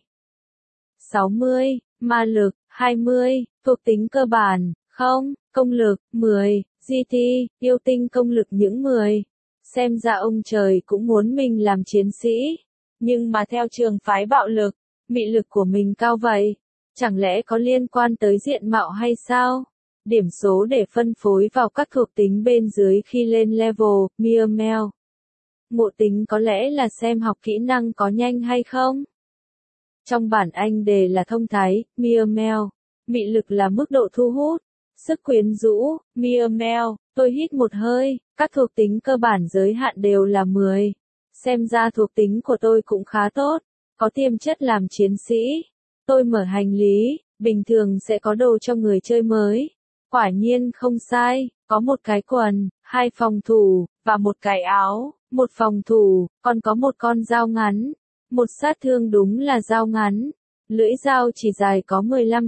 60, ma lực, 20, thuộc tính cơ bản, 0, công lực, 10, GT, yêu tinh công lực những 10. Xem ra ông trời cũng muốn mình làm chiến sĩ. Nhưng mà theo trường phái bạo lực, mị lực của mình cao vậy. Chẳng lẽ có liên quan tới diện mạo hay sao? Điểm số để phân phối vào các thuộc tính bên dưới khi lên level, mia meo. Ngộ tính có lẽ là xem học kỹ năng có nhanh hay không? Trong bản Anh đề là thông thái, mia meo. Mị lực là mức độ thu hút. Sức quyến rũ, mia meo. Tôi hít một hơi, các thuộc tính cơ bản giới hạn đều là 10. Xem ra thuộc tính của tôi cũng khá tốt. Có tiềm chất làm chiến sĩ. Tôi mở hành lý, bình thường sẽ có đồ cho người chơi mới. Quả nhiên không sai, có một cái quần, 2 phòng thủ, và một cái áo, 1 phòng thủ, còn có một con dao ngắn. Một sát thương đúng là dao ngắn. Lưỡi dao chỉ dài có 15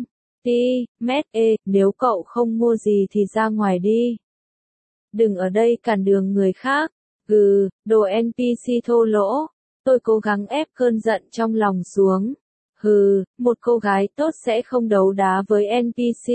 cm, nếu cậu không mua gì thì ra ngoài đi. Đừng ở đây cản đường người khác. Đồ NPC thô lỗ. Tôi cố gắng ép cơn giận trong lòng xuống. Một cô gái tốt sẽ không đấu đá với NPC.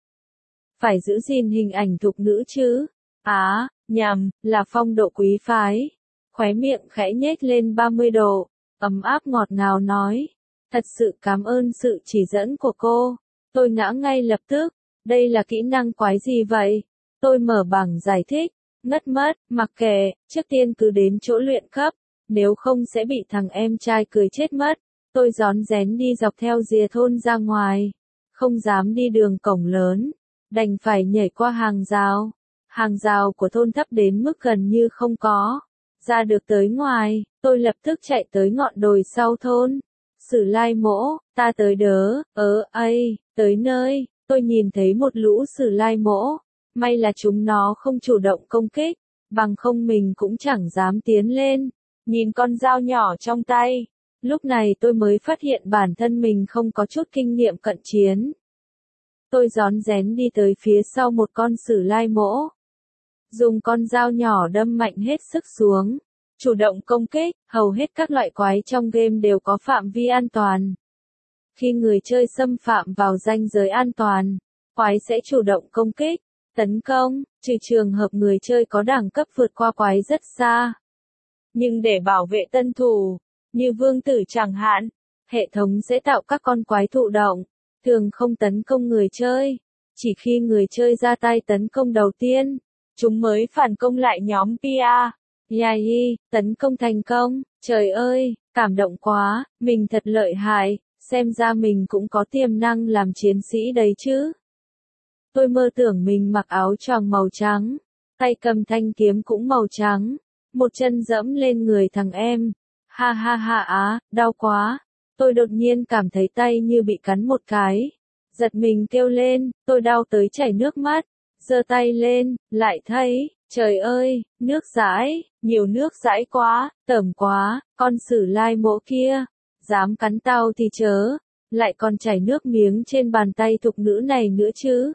Phải giữ gìn hình ảnh thục nữ chứ. Nhầm, là phong độ quý phái. Khóe miệng khẽ nhếch lên 30 độ. Ấm áp ngọt ngào nói. Thật sự cảm ơn sự chỉ dẫn của cô. Tôi ngã ngay lập tức. Đây là kỹ năng quái gì vậy? Tôi mở bảng giải thích. Ngất mất, mặc kệ, trước tiên cứ đến chỗ luyện cấp. Nếu không sẽ bị thằng em trai cười chết mất. Tôi rón rén đi dọc theo rìa thôn ra ngoài. Không dám đi đường cổng lớn. Đành phải nhảy qua hàng rào. Hàng rào của thôn thấp đến mức gần như không có. Ra được tới ngoài, tôi lập tức chạy tới ngọn đồi sau thôn. Sử Lai Mỗ, ta tới đớ, tới nơi, tôi nhìn thấy một lũ Sử Lai Mỗ. May là chúng nó không chủ động công kích, bằng không mình cũng chẳng dám tiến lên. Nhìn con dao nhỏ trong tay, lúc này tôi mới phát hiện bản thân mình không có chút kinh nghiệm cận chiến. Tôi rón rén đi tới phía sau một con Sử Lai Mỗ. Dùng con dao nhỏ đâm mạnh hết sức xuống. Chủ động công kích, hầu hết các loại quái trong game đều có phạm vi an toàn. Khi người chơi xâm phạm vào ranh giới an toàn, quái sẽ chủ động công kích, tấn công, trừ trường hợp người chơi có đẳng cấp vượt qua quái rất xa. Nhưng để bảo vệ tân thủ, như vương tử chẳng hạn, hệ thống sẽ tạo các con quái thụ động, thường không tấn công người chơi. Chỉ khi người chơi ra tay tấn công đầu tiên, chúng mới phản công lại nhóm PR. Yay, tấn công thành công, trời ơi, cảm động quá, mình thật lợi hại, xem ra mình cũng có tiềm năng làm chiến sĩ đấy chứ. Tôi mơ tưởng mình mặc áo choàng màu trắng, tay cầm thanh kiếm cũng màu trắng, một chân dẫm lên người thằng em. Ha ha ha đau quá. Tôi đột nhiên cảm thấy tay như bị cắn một cái. Giật mình kêu lên, tôi đau tới chảy nước mắt. Giơ tay lên, lại thấy, trời ơi, nước dãi, nhiều nước dãi quá, tởm quá, con Sử Lai Mỗ kia, dám cắn tao thì chớ, lại còn chảy nước miếng trên bàn tay thục nữ này nữa chứ.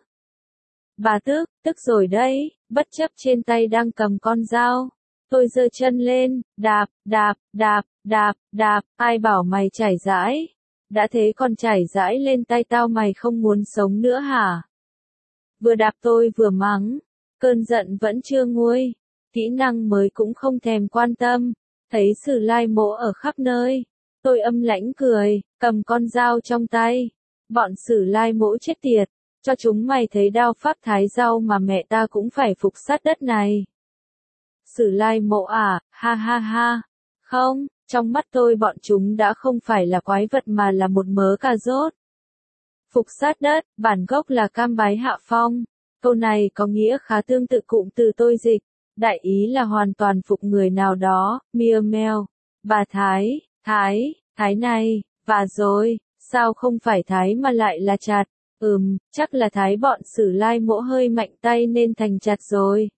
Bà tức rồi đấy, bất chấp trên tay đang cầm con dao. Tôi giơ chân lên, đạp, ai bảo mày chảy dãi. Đã thế còn chảy rãi lên tay tao, mày không muốn sống nữa hả? Vừa đạp tôi vừa mắng. Cơn giận vẫn chưa nguôi. Kỹ năng mới cũng không thèm quan tâm. Thấy Sử Lai Mỗ ở khắp nơi. Tôi âm lãnh cười, cầm con dao trong tay. Bọn Sử Lai Mỗ chết tiệt. Cho chúng mày thấy đao pháp thái rau mà mẹ ta cũng phải phục sát đất này. Sử Lai Mỗ à, ha ha ha. Không, trong mắt tôi bọn chúng đã không phải là quái vật mà là một mớ cà rốt. Phục sát đất, bản gốc là cam bái hạ phong. Câu này có nghĩa khá tương tự cụm từ tôi dịch. Đại ý là hoàn toàn phục người nào đó, miêu meo. Bà Thái, Thái này, và rồi, sao không phải Thái mà lại là chặt? Chắc là Thái bọn Sử Lai Mỗ hơi mạnh tay nên thành chặt rồi.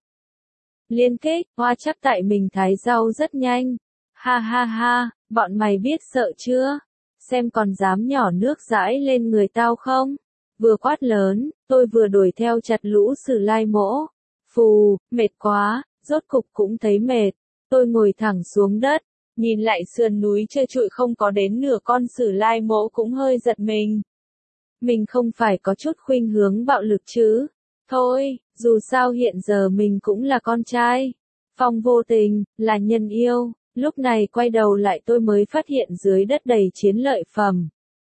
Liên kết, hoa chắc tại mình thái rau rất nhanh. Ha ha ha, bọn mày biết sợ chưa? Xem còn dám nhỏ nước dãi lên người tao không? Vừa quát lớn, tôi vừa đuổi theo chặt lũ Sử Lai Mỗ. Phù, mệt quá, rốt cục cũng thấy mệt. Tôi ngồi thẳng xuống đất, nhìn lại sườn núi trơ trụi không có đến nửa con Sử Lai Mỗ cũng hơi giật mình. Mình không phải có chút khuynh hướng bạo lực chứ. Thôi, dù sao hiện giờ mình cũng là con trai. Phong vô tình, là nhân yêu. Lúc này quay đầu lại tôi mới phát hiện dưới đất đầy chiến lợi phẩm.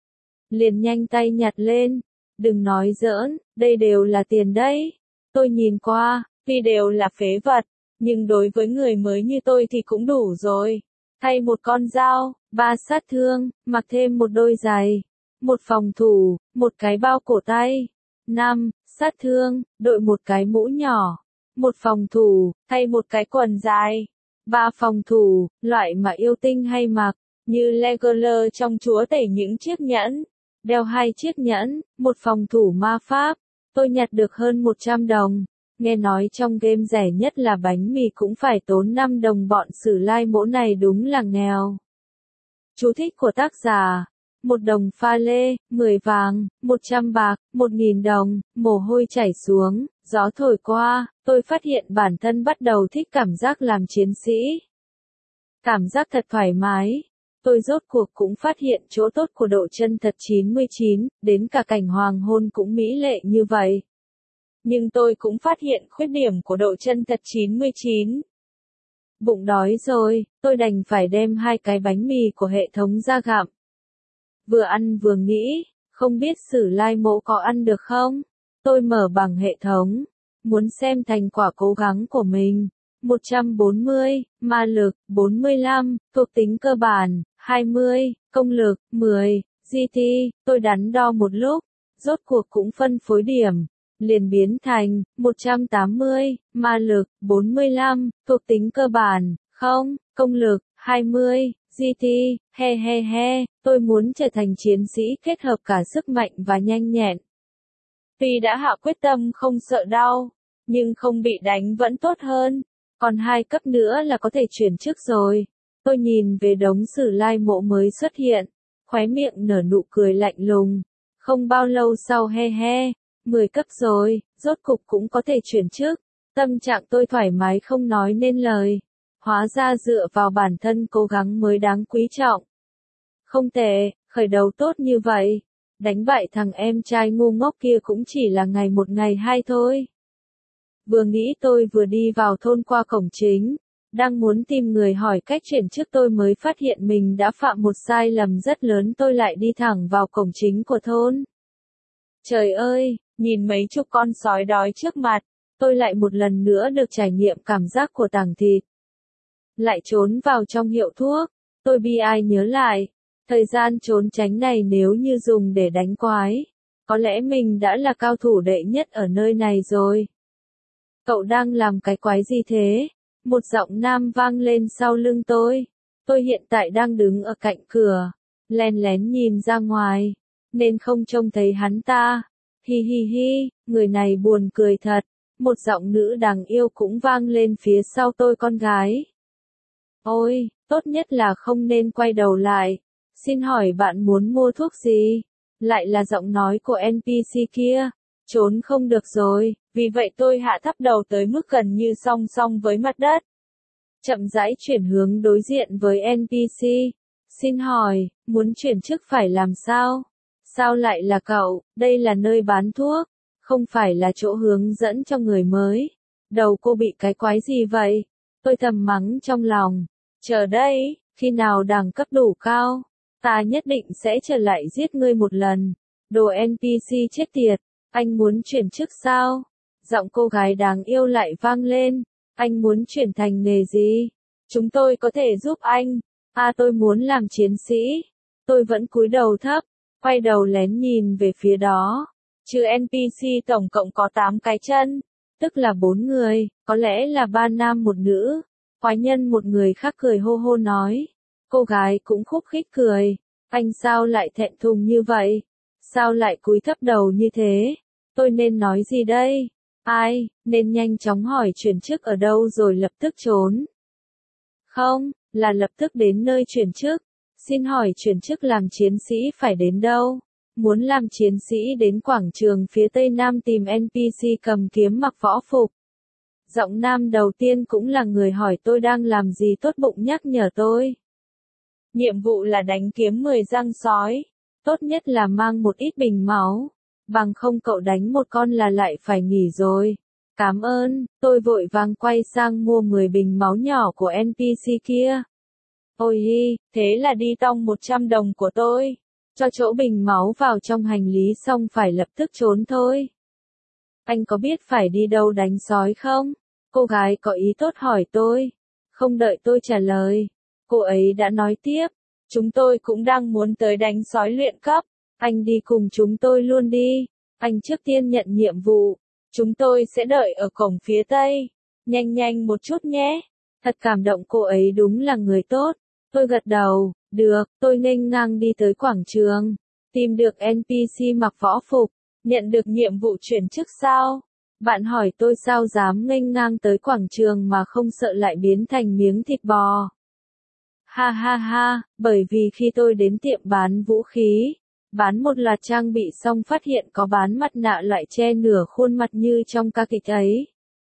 Liền nhanh tay nhặt lên. Đừng nói giỡn, đây đều là tiền đấy. Tôi nhìn qua, tuy đều là phế vật, nhưng đối với người mới như tôi thì cũng đủ rồi. Thay một con dao, 3 sát thương, mặc thêm một đôi giày, một phòng thủ, một cái bao cổ tay. 5 sát thương, đội một cái mũ nhỏ, một phòng thủ, thay một cái quần dài. 3 phòng thủ, loại mà yêu tinh hay mặc, như Legolas trong Chúa Tể những chiếc nhẫn. Đeo 2 chiếc nhẫn, một phòng thủ ma pháp. Tôi nhặt được hơn 100 đồng. Nghe nói trong game rẻ nhất là bánh mì cũng phải tốn 5 đồng, bọn Sử Lai Mỗ này đúng là nghèo. Chú thích của tác giả. 1 đồng pha lê, 10 vàng, 100 bạc, 1.000 đồng, mồ hôi chảy xuống, gió thổi qua, tôi phát hiện bản thân bắt đầu thích cảm giác làm chiến sĩ. Cảm giác thật thoải mái. Tôi rốt cuộc cũng phát hiện chỗ tốt của độ chân thật 99, đến cả cảnh hoàng hôn cũng mỹ lệ như vậy. Nhưng tôi cũng phát hiện khuyết điểm của độ chân thật 99. Bụng đói rồi, tôi đành phải đem 2 cái bánh mì của hệ thống ra gặm. Vừa ăn vừa nghĩ, không biết Sử Lai Mỗ có ăn được không? Tôi mở bằng hệ thống, muốn xem thành quả cố gắng của mình. 140, ma lực, 45, thuộc tính cơ bản, 20, công lực, 10, GT, tôi đắn đo một lúc, rốt cuộc cũng phân phối điểm, liền biến thành, 180, ma lực, 45, thuộc tính cơ bản, không, công lực, 20, GT, he, tôi muốn trở thành chiến sĩ kết hợp cả sức mạnh và nhanh nhẹn. Tuy đã hạ quyết tâm không sợ đau, nhưng không bị đánh vẫn tốt hơn. Còn 2 cấp nữa là có thể chuyển chức rồi. Tôi nhìn về đống Sử Lai Mỗ mới xuất hiện, khóe miệng nở nụ cười lạnh lùng. Không bao lâu sau he, 10 cấp rồi, rốt cục cũng có thể chuyển chức. Tâm trạng tôi thoải mái không nói nên lời. Hóa ra dựa vào bản thân cố gắng mới đáng quý trọng. Không tệ, khởi đầu tốt như vậy. Đánh bại thằng em trai ngu ngốc kia cũng chỉ là ngày một ngày hai thôi. Vừa nghĩ tôi vừa đi vào thôn qua cổng chính, đang muốn tìm người hỏi cách chuyển chức tôi mới phát hiện mình đã phạm một sai lầm rất lớn, tôi lại đi thẳng vào cổng chính của thôn. Trời ơi, nhìn mấy chục con sói đói trước mặt, tôi lại một lần nữa được trải nghiệm cảm giác của tảng thịt. Lại trốn vào trong hiệu thuốc, tôi bi ai nhớ lại, thời gian trốn tránh này nếu như dùng để đánh quái, có lẽ mình đã là cao thủ đệ nhất ở nơi này rồi. Cậu đang làm cái quái gì thế? Một giọng nam vang lên sau lưng tôi. Tôi hiện tại đang đứng ở cạnh cửa, lén lén nhìn ra ngoài, nên không trông thấy hắn ta. Hi, người này buồn cười thật. Một giọng nữ đáng yêu cũng vang lên phía sau tôi, con gái. Ôi, tốt nhất là không nên quay đầu lại. Xin hỏi bạn muốn mua thuốc gì? Lại là giọng nói của NPC kia. Trốn không được rồi, vì vậy tôi hạ thấp đầu tới mức gần như song song với mặt đất. Chậm rãi chuyển hướng đối diện với NPC. Xin hỏi, muốn chuyển chức phải làm sao? Sao lại là cậu, đây là nơi bán thuốc, không phải là chỗ hướng dẫn cho người mới. Đầu cô bị cái quái gì vậy? Tôi thầm mắng trong lòng. Chờ đây, khi nào đẳng cấp đủ cao, ta nhất định sẽ trở lại giết ngươi một lần. Đồ NPC chết tiệt, anh muốn chuyển chức sao? Giọng cô gái đáng yêu lại vang lên. Anh muốn chuyển thành nghề gì? Chúng tôi có thể giúp anh. Tôi muốn làm chiến sĩ. Tôi vẫn cúi đầu thấp, quay đầu lén nhìn về phía đó. Trừ NPC tổng cộng có 8 cái chân, tức là 4 người, có lẽ là 3 nam một nữ. Quái nhân một người khác cười hô hô nói. Cô gái cũng khúc khích cười. Anh sao lại thẹn thùng như vậy? Sao lại cúi thấp đầu như thế? Tôi nên nói gì đây? Ai, nên nhanh chóng hỏi chuyển chức ở đâu rồi lập tức trốn. Không, là lập tức đến nơi chuyển chức. Xin hỏi chuyển chức làm chiến sĩ phải đến đâu? Muốn làm chiến sĩ đến quảng trường phía tây nam tìm NPC cầm kiếm mặc võ phục. Giọng nam đầu tiên cũng là người hỏi tôi đang làm gì tốt bụng nhắc nhở tôi. Nhiệm vụ là đánh kiếm 10 răng sói. Tốt nhất là mang một ít bình máu. Bằng không cậu đánh một con là lại phải nghỉ rồi. Cảm ơn, tôi vội vàng quay sang mua 10 bình máu nhỏ của NPC kia. Ôi hi, thế là đi tong 100 đồng của tôi. Cho chỗ bình máu vào trong hành lý xong phải lập tức trốn thôi. Anh có biết phải đi đâu đánh sói không? Cô gái có ý tốt hỏi tôi. Không đợi tôi trả lời, cô ấy đã nói tiếp. Chúng tôi cũng đang muốn tới đánh sói luyện cấp. Anh đi cùng chúng tôi luôn đi. Anh trước tiên nhận nhiệm vụ. Chúng tôi sẽ đợi ở cổng phía tây. Nhanh nhanh một chút nhé. Thật cảm động, cô ấy đúng là người tốt. Tôi gật đầu. Được, tôi nghênh ngang đi tới quảng trường. Tìm được NPC mặc võ phục. Nhận được nhiệm vụ chuyển chức sao? Bạn hỏi tôi sao dám nghênh ngang tới quảng trường mà không sợ lại biến thành miếng thịt bò. Ha ha ha, bởi vì khi tôi đến tiệm bán vũ khí, bán một loạt trang bị xong phát hiện có bán mặt nạ loại che nửa khuôn mặt như trong ca kịch ấy.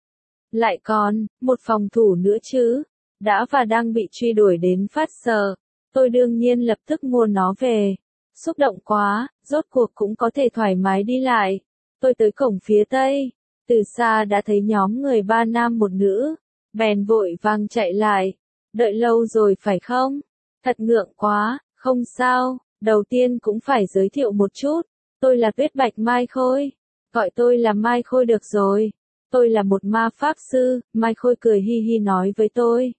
Lại còn, một phòng thủ nữa chứ, đã và đang bị truy đuổi đến phát sợ. Tôi đương nhiên lập tức mua nó về. Xúc động quá, rốt cuộc cũng có thể thoải mái đi lại. Tôi tới cổng phía tây, từ xa đã thấy nhóm người 3 nam một nữ, bèn vội vàng chạy lại. Đợi lâu rồi phải không? Thật ngượng quá, không sao, đầu tiên cũng phải giới thiệu một chút. Tôi là Tuyết Bạch Mai Khôi. Gọi tôi là Mai Khôi được rồi. Tôi là một ma pháp sư, Mai Khôi cười hi hi nói với tôi.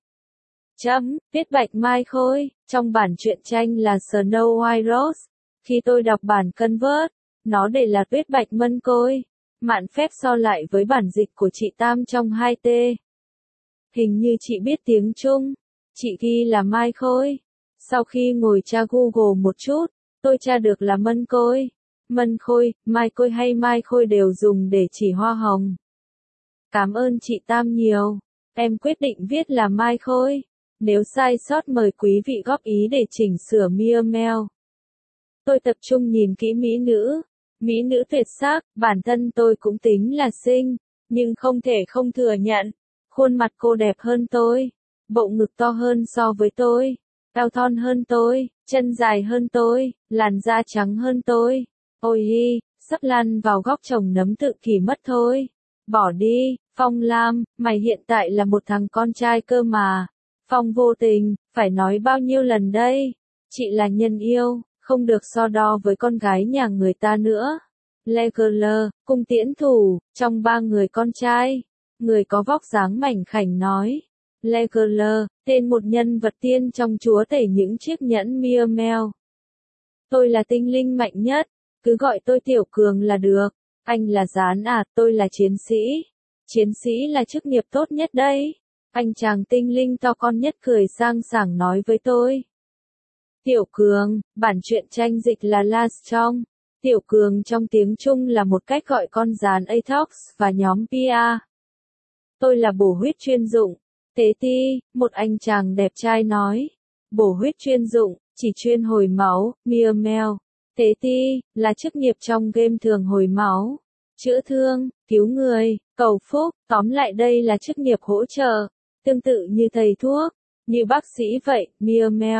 Tuyết Bạch Mai Khôi, trong bản truyện tranh là Snow White Rose. Khi tôi đọc bản convert, nó để là Tuyết Bạch Mân Côi. Mạn phép so lại với bản dịch của chị Tam trong 2T. Hình như chị biết tiếng Trung. Chị ghi là Mai Khôi. Sau khi ngồi tra Google một chút, tôi tra được là Mân Côi. Mân Khôi, Mai Khôi hay Mai Khôi đều dùng để chỉ hoa hồng. Cảm ơn chị Tam nhiều. Em quyết định viết là Mai Khôi. Nếu sai sót mời quý vị góp ý để chỉnh sửa mail. Tôi tập trung nhìn kỹ mỹ nữ. Mỹ nữ tuyệt sắc, bản thân tôi cũng tính là xinh, nhưng không thể không thừa nhận. Khuôn mặt cô đẹp hơn tôi, bộ ngực to hơn so với tôi, eo thon hơn tôi, chân dài hơn tôi, làn da trắng hơn tôi. Ôi hi, sắp lăn vào góc chồng nấm tự kỷ mất thôi. Bỏ đi, Phong Lam, mày hiện tại là một thằng con trai cơ mà. Phong vô tình, phải nói bao nhiêu lần đây? Chị là nhân yêu, không được so đo với con gái nhà người ta nữa. Legolas, cung tiễn thủ, trong 3 người con trai, người có vóc dáng mảnh khảnh nói. Legolas, tên một nhân vật tiên trong chúa tể những chiếc nhẫn Miamel. Tôi là tinh linh mạnh nhất, cứ gọi tôi Tiểu Cường là được. Anh là gián à, tôi là chiến sĩ. Chiến sĩ là chức nghiệp tốt nhất đấy. Anh chàng tinh linh to con nhất cười sang sảng nói với tôi. Tiểu Cường, bản truyện tranh dịch là Last trong. Tiểu Cường trong tiếng Trung là một cách gọi con gián Atox và nhóm Pia. Tôi là bổ huyết chuyên dụng. Tế ti, một anh chàng đẹp trai nói. Bổ huyết chuyên dụng, chỉ chuyên hồi máu, Miamel. Tế ti, là chức nghiệp trong game thường hồi máu, chữa thương, cứu người, cầu phúc, tóm lại đây là chức nghiệp hỗ trợ, tương tự như thầy thuốc, như bác sĩ vậy, Miamel.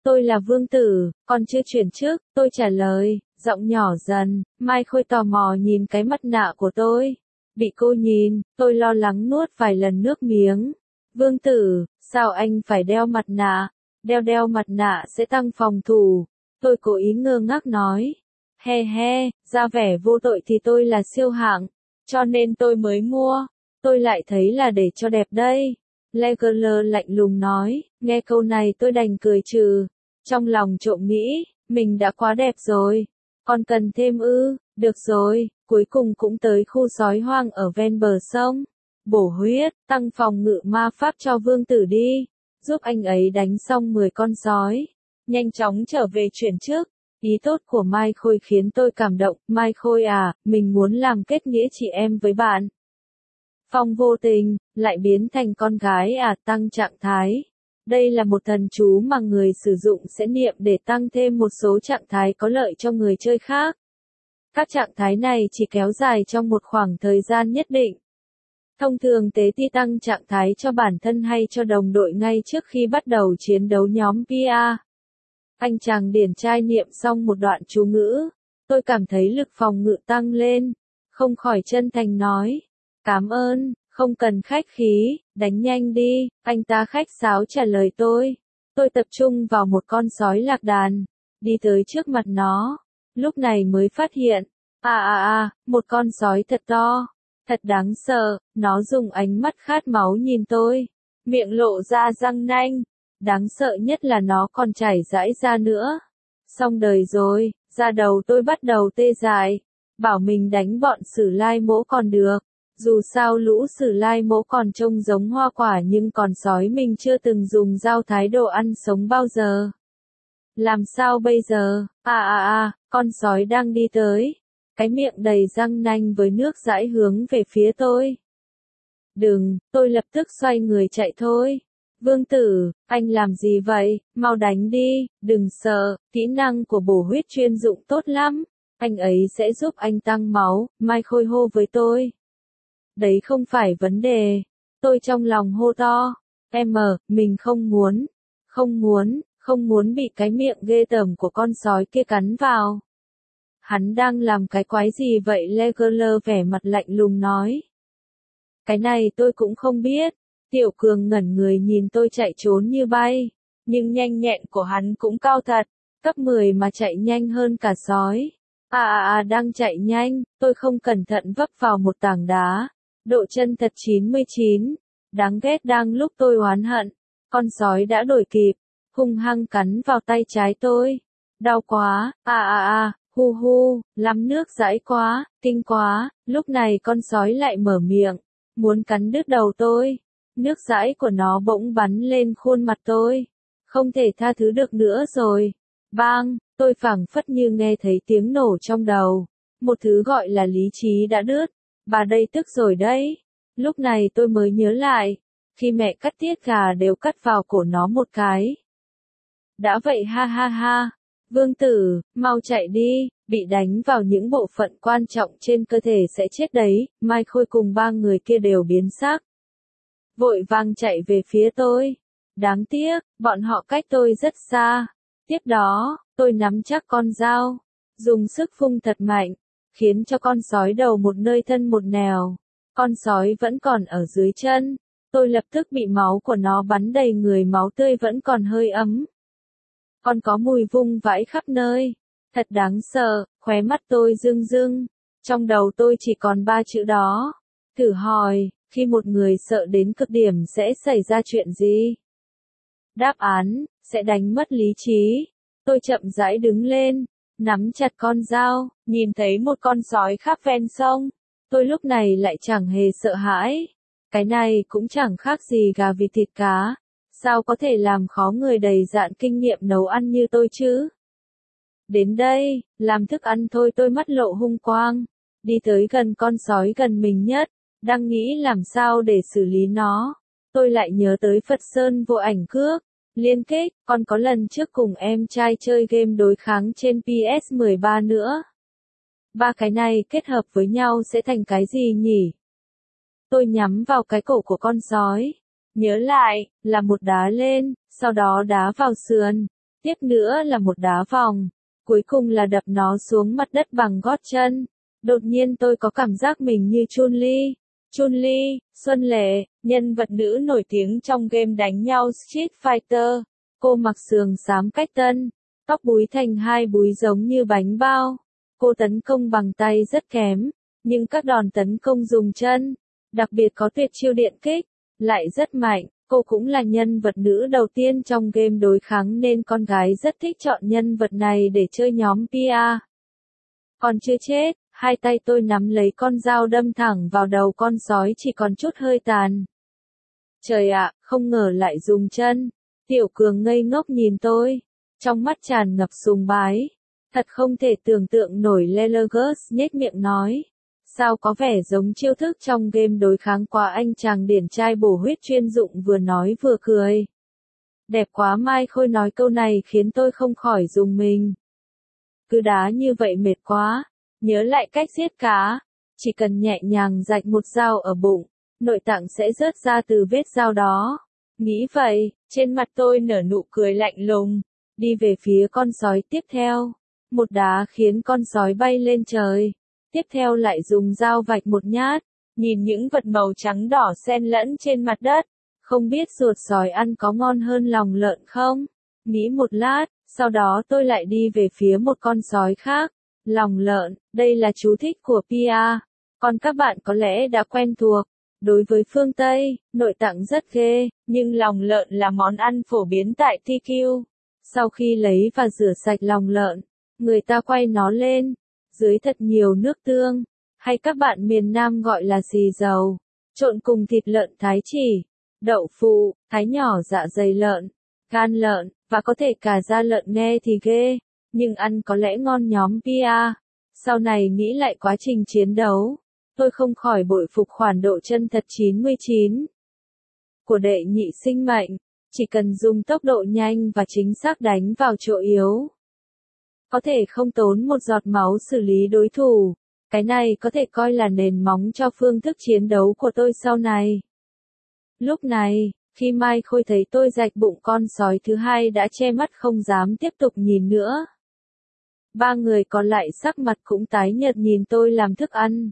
Tôi là Vương Tử, còn chưa chuyển chức, tôi trả lời, giọng nhỏ dần. Mai Khôi tò mò nhìn cái mặt nạ của tôi. Bị cô nhìn, tôi lo lắng nuốt vài lần nước miếng. Vương Tử, sao anh phải đeo mặt nạ? Đeo mặt nạ sẽ tăng phòng thủ. Tôi cố ý ngơ ngác nói. He he, ra vẻ vô tội thì tôi là siêu hạng, cho nên tôi mới mua. Tôi lại thấy là để cho đẹp đây. Legolas lạnh lùng nói, nghe câu này tôi đành cười trừ. Trong lòng trộm nghĩ, mình đã quá đẹp rồi. Còn cần thêm ư, được rồi, cuối cùng cũng tới khu sói hoang ở ven bờ sông. Bổ huyết, tăng phòng ngự ma pháp cho Vương Tử đi. Giúp anh ấy đánh xong 10 con sói. Nhanh chóng trở về chuyển chức. Ý tốt của Mai Khôi khiến tôi cảm động. Mai Khôi à, mình muốn làm kết nghĩa chị em với bạn. Phong vô tình, lại biến thành con gái à, tăng trạng thái. Đây là một thần chú mà người sử dụng sẽ niệm để tăng thêm một số trạng thái có lợi cho người chơi khác. Các trạng thái này chỉ kéo dài trong một khoảng thời gian nhất định. Thông thường tế ti tăng trạng thái cho bản thân hay cho đồng đội ngay trước khi bắt đầu chiến đấu nhóm PA. Anh chàng điển trai niệm xong một đoạn chú ngữ. Tôi cảm thấy lực phòng ngự tăng lên. Không khỏi chân thành nói. Cảm ơn, không cần khách khí, đánh nhanh đi. Anh ta khách sáo trả lời tôi. Tôi tập trung vào một con sói lạc đàn. Đi tới trước mặt nó. Lúc này mới phát hiện. Một con sói thật to. Thật đáng sợ, nó dùng ánh mắt khát máu nhìn tôi. Miệng lộ ra răng nanh. Đáng sợ nhất là nó còn chảy rãi ra nữa. Xong đời rồi, da đầu tôi bắt đầu tê dại. Bảo mình đánh bọn Sử Lai Mỗ còn được. Dù sao lũ Sử Lai Mỗ còn trông giống hoa quả nhưng còn sói mình chưa từng dùng dao thái đồ ăn sống bao giờ. Làm sao bây giờ? Con sói đang đi tới. Cái miệng đầy răng nanh với nước dãi hướng về phía tôi. Đừng, tôi lập tức xoay người chạy thôi. Vương Tử, anh làm gì vậy? Mau đánh đi, đừng sợ, kỹ năng của bổ huyết chuyên dụng tốt lắm. Anh ấy sẽ giúp anh tăng máu, Mai Khôi hô với tôi. Đấy không phải vấn đề. Tôi trong lòng hô to. Mình không muốn bị cái miệng ghê tởm của con sói kia cắn vào. Hắn đang làm cái quái gì vậy? Legolas vẻ mặt lạnh lùng nói. Cái này tôi cũng không biết. Tiểu Cường ngẩn người nhìn tôi chạy trốn như bay. Nhưng nhanh nhẹn của hắn cũng cao thật. Cấp 10 mà chạy nhanh hơn cả sói. Đang chạy nhanh, tôi không cẩn thận vấp vào một tảng đá. Độ chân thật 99. Đáng ghét đang lúc tôi oán hận. Con sói đã đuổi kịp. Hung hăng cắn vào tay trái tôi. Đau quá, lắm nước dãi quá, kinh quá. Lúc này con sói lại mở miệng. Muốn cắn đứt đầu tôi. Nước dãi của nó bỗng bắn lên khuôn mặt tôi. Không thể tha thứ được nữa rồi. Bang, tôi phảng phất như nghe thấy tiếng nổ trong đầu. Một thứ gọi là lý trí đã đứt. Bà đây tức rồi đấy. Lúc này tôi mới nhớ lại. Khi mẹ cắt tiết gà đều cắt vào cổ nó một cái. Đã vậy ha. Vương Tử, mau chạy đi, bị đánh vào những bộ phận quan trọng trên cơ thể sẽ chết đấy. Mai Khôi cùng 3 người kia đều biến sắc. Vội vàng chạy về phía tôi. Đáng tiếc, bọn họ cách tôi rất xa. Tiếp đó, tôi nắm chắc con dao, dùng sức phung thật mạnh, khiến cho con sói đầu một nơi thân một nẻo. Con sói vẫn còn ở dưới chân. Tôi lập tức bị máu của nó bắn đầy người, máu tươi vẫn còn hơi ấm. Còn có mùi vung vãi khắp nơi. Thật đáng sợ, khóe mắt tôi rưng rưng. Trong đầu tôi chỉ còn 3 chữ đó. Thử hỏi, khi một người sợ đến cực điểm sẽ xảy ra chuyện gì? Đáp án, sẽ đánh mất lý trí. Tôi chậm rãi đứng lên, nắm chặt con dao, nhìn thấy một con sói khắp ven sông. Tôi lúc này lại chẳng hề sợ hãi. Cái này cũng chẳng khác gì gà vịt thịt cá. Sao có thể làm khó người đầy dạn kinh nghiệm nấu ăn như tôi chứ? Đến đây, làm thức ăn thôi. Tôi mắt lộ hung quang. Đi tới gần con sói gần mình nhất. Đang nghĩ làm sao để xử lý nó. Tôi lại nhớ tới Phật Sơn vô ảnh cước. Liên kết, còn có lần trước cùng em trai chơi game đối kháng trên PS13 nữa. 3 cái này kết hợp với nhau sẽ thành cái gì nhỉ? Tôi nhắm vào cái cổ của con sói. Nhớ lại, là một đá lên, sau đó đá vào sườn. tiếp nữa là một đá vòng, cuối cùng là đập nó xuống mặt đất bằng gót chân. Đột nhiên tôi có cảm giác mình như Chun-Li. Chun-Li, Xuân Lệ, nhân vật nữ nổi tiếng trong game đánh nhau Street Fighter. Cô mặc sườn xám cách tân, tóc búi thành hai búi giống như bánh bao. Cô tấn công bằng tay rất kém, nhưng các đòn tấn công dùng chân, đặc biệt có tuyệt chiêu điện kích, lại rất mạnh. Cô cũng là nhân vật nữ đầu tiên trong game đối kháng nên con gái rất thích chọn nhân vật này để chơi nhóm PR. Còn chưa chết, hai tay tôi nắm lấy con dao đâm thẳng vào đầu con sói chỉ còn chút hơi tàn. Trời ạ, không ngờ lại dùng chân. Tiểu Cường ngây ngốc nhìn tôi, trong mắt tràn ngập sùng bái. Thật không thể tưởng tượng nổi. Legolas nhếch miệng nói. Sao có vẻ giống chiêu thức trong game đối kháng quá. Anh chàng điển trai bổ huyết chuyên dụng vừa nói vừa cười. Đẹp quá. Mai Khôi nói câu này khiến tôi không khỏi rùng mình. Cứ đá như vậy mệt quá. Nhớ lại cách giết cá. Chỉ cần nhẹ nhàng rạch một dao ở bụng, nội tạng sẽ rớt ra từ vết dao đó. Nghĩ vậy, trên mặt tôi nở nụ cười lạnh lùng. Đi về phía con sói tiếp theo. Một đá khiến con sói bay lên trời. Tiếp theo lại dùng dao vạch một nhát. Nhìn những vật màu trắng đỏ xen lẫn trên mặt đất. Không biết ruột sói ăn có ngon hơn lòng lợn không? Nghĩ một lát, sau đó tôi lại đi về phía một con sói khác. Lòng lợn, đây là chú thích của Pia. Còn các bạn có lẽ đã quen thuộc. Đối với phương Tây, nội tạng rất ghê, nhưng lòng lợn là món ăn phổ biến tại TQ. Sau khi lấy và rửa sạch lòng lợn, người ta quay nó lên, dưới thật nhiều nước tương, hay các bạn miền Nam gọi là xì dầu, trộn cùng thịt lợn thái chỉ, đậu phụ, thái nhỏ dạ dày lợn, gan lợn, và có thể cả da lợn. Nghe thì ghê, nhưng ăn có lẽ ngon nhóm Pia. Sau này nghĩ lại quá trình chiến đấu, tôi không khỏi bội phục khoản độ chân thật 99 của đệ nhị sinh mệnh, chỉ cần dùng tốc độ nhanh và chính xác đánh vào chỗ yếu. Có thể không tốn một giọt máu xử lý đối thủ, cái này có thể coi là nền móng cho phương thức chiến đấu của tôi sau này. Lúc này, khi Mai Khôi thấy tôi rạch bụng con sói thứ hai đã che mắt không dám tiếp tục nhìn nữa. Ba người còn lại sắc mặt cũng tái nhợt nhìn tôi làm thức ăn.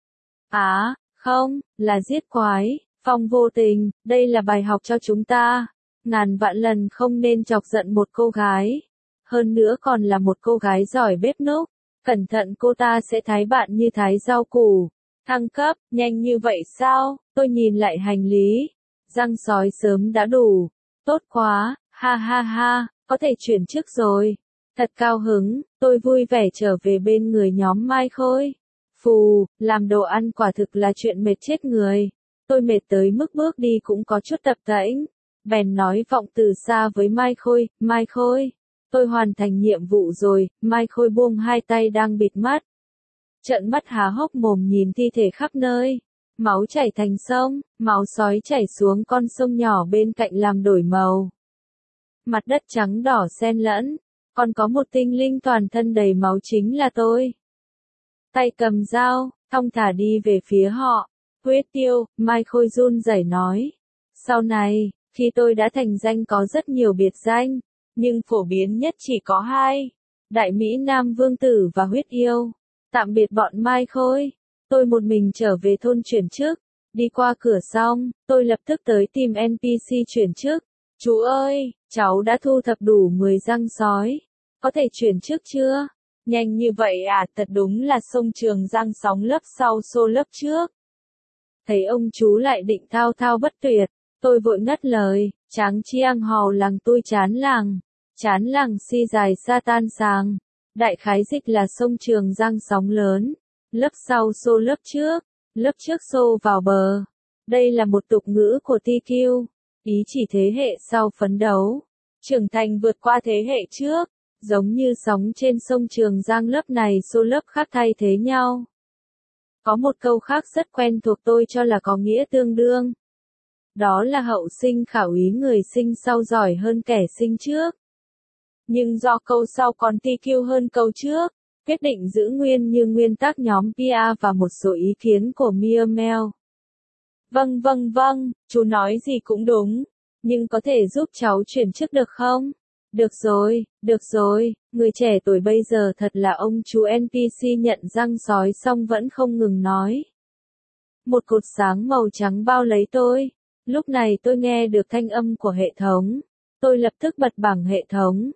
Không, là giết quái, Phong vô tình, đây là bài học cho chúng ta. Ngàn vạn lần không nên chọc giận một cô gái. Hơn nữa còn là một cô gái giỏi bếp núc. Cẩn thận cô ta sẽ thái bạn như thái rau củ. Thăng cấp, nhanh như vậy sao? Tôi nhìn lại hành lý. Răng sói sớm đã đủ. Tốt quá, ha ha ha, có thể chuyển chức rồi. Thật cao hứng, tôi vui vẻ trở về bên người nhóm Mai Khôi. Phù, làm đồ ăn quả thực là chuyện mệt chết người. Tôi mệt tới mức bước đi cũng có chút tập tễnh. Bèn nói vọng từ xa với Mai Khôi, Mai Khôi, tôi hoàn thành nhiệm vụ rồi. Mai Khôi buông hai tay đang bịt mắt. Trợn mắt há hốc mồm nhìn thi thể khắp nơi. Máu chảy thành sông, máu sói chảy xuống con sông nhỏ bên cạnh làm đổi màu. Mặt đất trắng đỏ xen lẫn, còn có một tinh linh toàn thân đầy máu chính là tôi. Tay cầm dao, thong thả đi về phía họ. Huyết tiêu, Mai Khôi run rẩy nói. Sau này, khi tôi đã thành danh có rất nhiều biệt danh, nhưng phổ biến nhất chỉ có hai. Đại Mỹ Nam Vương Tử và Huyết Yêu. Tạm biệt bọn Mai Khôi. Tôi một mình trở về thôn chuyển chức. Đi qua cửa xong, tôi lập tức tới tìm NPC chuyển chức. Chú ơi, cháu đã thu thập đủ 10 răng sói. Có thể chuyển chức chưa? Nhanh như vậy à, thật đúng là sông Trường Giang sóng lớp sau xô lớp trước. Thấy ông chú lại định thao thao bất tuyệt, tôi vội ngắt lời, tráng chiang hò làng tôi chán làng si dài sa tan sàng. Đại khái dịch là sông Trường Giang sóng lớn, lớp sau xô lớp trước xô vào bờ. Đây là một tục ngữ của TQ, ý chỉ thế hệ sau phấn đấu, trưởng thành vượt qua thế hệ trước. Giống như sóng trên sông Trường Giang lớp này xô lớp khác thay thế nhau. Có một câu khác rất quen thuộc tôi cho là có nghĩa tương đương. Đó là hậu sinh khảo ý người sinh sau giỏi hơn kẻ sinh trước. Nhưng do câu sau còn TQ hơn câu trước, quyết định giữ nguyên như nguyên tắc nhóm Pia và một số ý kiến của Miamel. Vâng, chú nói gì cũng đúng, nhưng có thể giúp cháu chuyển chức được không? được rồi, người trẻ tuổi bây giờ thật là ông chú NPC nhận răng sói xong vẫn không ngừng nói. Một cột sáng màu trắng bao lấy tôi. Lúc này tôi nghe được thanh âm của hệ thống. Tôi lập tức bật bảng hệ thống.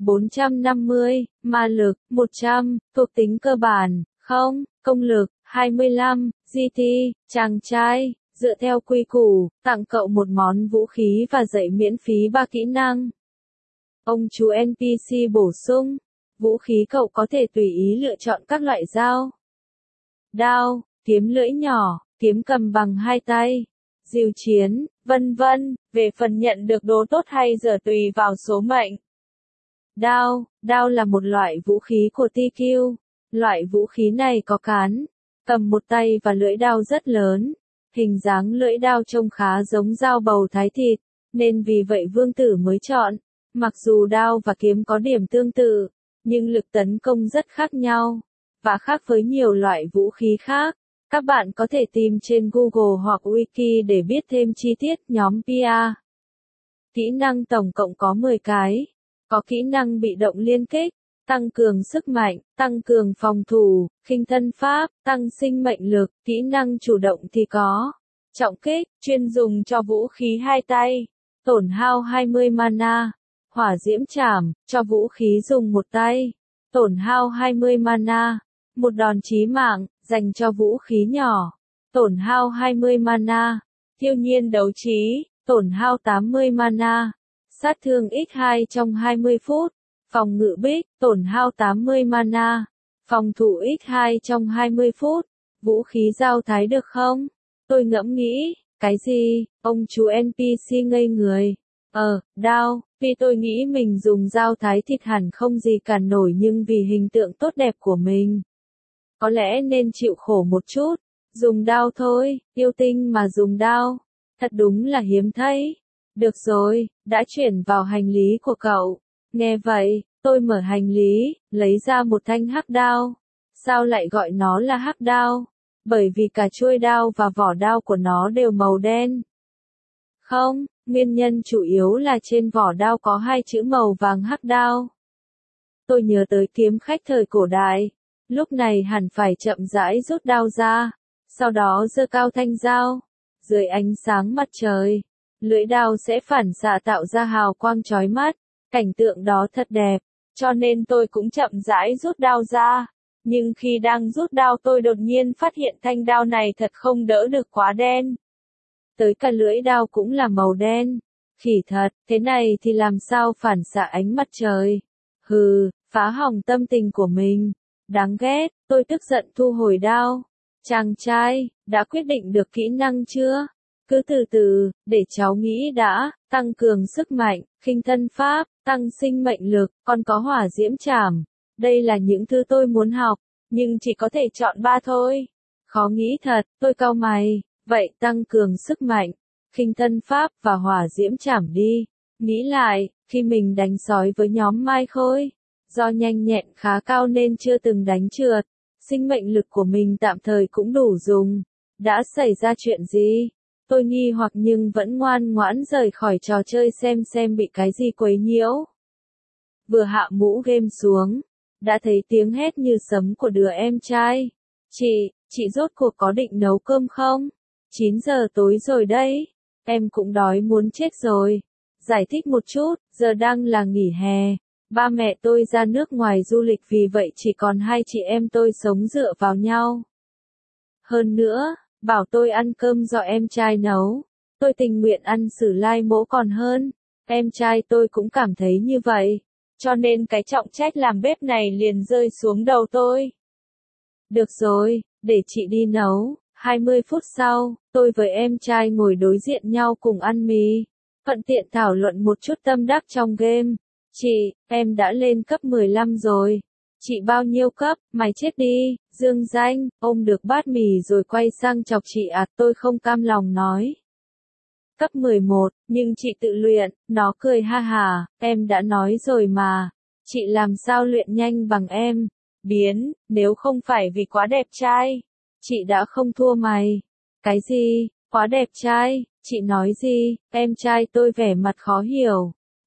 450, ma lực, 100, thuộc tính cơ bản, 0, công lực, 25, GT, chàng trai, dựa theo quy củ, tặng cậu một món vũ khí và dạy miễn phí 3 kỹ năng. Ông chú NPC bổ sung, vũ khí cậu có thể tùy ý lựa chọn các loại dao, đao, kiếm lưỡi nhỏ, kiếm cầm bằng hai tay, diều chiến, vân vân. Về phần nhận được đồ tốt hay dở tùy vào số mệnh. Đao là một loại vũ khí của TQ. Loại vũ khí này có cán, cầm một tay và lưỡi đao rất lớn. Hình dáng lưỡi đao trông khá giống dao bầu thái thịt, nên vì vậy vương tử mới chọn. Mặc dù đao và kiếm có điểm tương tự, nhưng lực tấn công rất khác nhau, và khác với nhiều loại vũ khí khác. Các bạn có thể tìm trên Google hoặc Wiki để biết thêm chi tiết nhóm PA. Kỹ năng tổng cộng có 10 cái. Có kỹ năng bị động liên kích, tăng cường sức mạnh, tăng cường phòng thủ, khinh thân pháp, tăng sinh mệnh lực. Kỹ năng chủ động thì có trọng kích, chuyên dùng cho vũ khí hai tay, tổn hao 20 mana. Hỏa diễm trảm, cho vũ khí dùng một tay, tổn hao 20 mana. Một đòn chí mạng, dành cho vũ khí nhỏ, tổn hao 20 mana. Thiêu nhiên đấu trí, tổn hao 80 mana. Sát thương x2 trong 20 phút. Phòng ngự bích, tổn hao 80 mana. Phòng thủ x2 trong 20 phút. Vũ khí dao thái được không? Tôi ngẫm nghĩ, cái gì? Ông chú NPC ngây người. Đao, vì tôi nghĩ mình dùng dao thái thịt hẳn không gì cản nổi, nhưng vì hình tượng tốt đẹp của mình, có lẽ nên chịu khổ một chút. Dùng đao thôi, yêu tinh mà dùng đao. Thật đúng là hiếm thấy. Được rồi, đã chuyển vào hành lý của cậu. Nghe vậy, tôi mở hành lý, lấy ra một thanh hắc đao. Sao lại gọi nó là hắc đao? Bởi vì cả chuôi đao và vỏ đao của nó đều màu đen. Không, nguyên nhân chủ yếu là trên vỏ đao có hai chữ màu vàng hắc đao. Tôi nhớ tới kiếm khách thời cổ đại. Lúc này hẳn phải chậm rãi rút đao ra, sau đó giơ cao thanh dao. Dưới ánh sáng mặt trời, lưỡi đao sẽ phản xạ tạo ra hào quang chói mắt. Cảnh tượng đó thật đẹp, cho nên tôi cũng chậm rãi rút đao ra. Nhưng khi đang rút đao tôi đột nhiên phát hiện thanh đao này thật không đỡ được quá đen. Tới cả lưỡi đao cũng là màu đen. Khỉ thật, thế này thì làm sao phản xạ ánh mặt trời? Hừ, phá hỏng tâm tình của mình. Đáng ghét, tôi tức giận thu hồi đao. Chàng trai, đã quyết định được kỹ năng chưa? Cứ từ từ, để cháu nghĩ đã. Tăng cường sức mạnh, khinh thân pháp, tăng sinh mệnh lực, còn có hỏa diễm trảm. Đây là những thứ tôi muốn học, nhưng chỉ có thể chọn 3 thôi. Khó nghĩ thật, tôi cau mày. Vậy tăng cường sức mạnh, khinh thân pháp và hỏa diễm trảm đi. Nghĩ lại, khi mình đánh sói với nhóm Mai Khôi, do nhanh nhẹn khá cao nên chưa từng đánh trượt. Sinh mệnh lực của mình tạm thời cũng đủ dùng. Đã xảy ra chuyện gì? Tôi nghi hoặc nhưng vẫn ngoan ngoãn rời khỏi trò chơi xem bị cái gì quấy nhiễu. Vừa hạ mũ game xuống, đã thấy tiếng hét như sấm của đứa em trai. Chị rốt cuộc có định nấu cơm không? 9 giờ tối rồi đấy. Em cũng đói muốn chết rồi. Giải thích một chút, giờ đang là nghỉ hè. Ba mẹ tôi ra nước ngoài du lịch vì vậy chỉ còn hai chị em tôi sống dựa vào nhau. Hơn nữa, bảo tôi ăn cơm do em trai nấu. Tôi tình nguyện ăn sử lai mỗ còn hơn. Em trai tôi cũng cảm thấy như vậy. Cho nên cái trọng trách làm bếp này liền rơi xuống đầu tôi. Được rồi, để chị đi nấu. 20 phút sau, tôi với em trai ngồi đối diện nhau cùng ăn mì. Thuận tiện thảo luận một chút tâm đắc trong game. Chị, em đã lên cấp 15 rồi. Chị bao nhiêu cấp, mày chết đi, dương danh, ôm được bát mì rồi quay sang chọc chị tôi không cam lòng nói. Cấp 11, nhưng chị tự luyện, nó cười ha hà, em đã nói rồi mà. Chị làm sao luyện nhanh bằng em? Biến, nếu không phải vì quá đẹp trai, chị đã không thua mày. Cái gì, quá đẹp trai, chị nói gì? Em trai tôi vẻ mặt khó hiểu.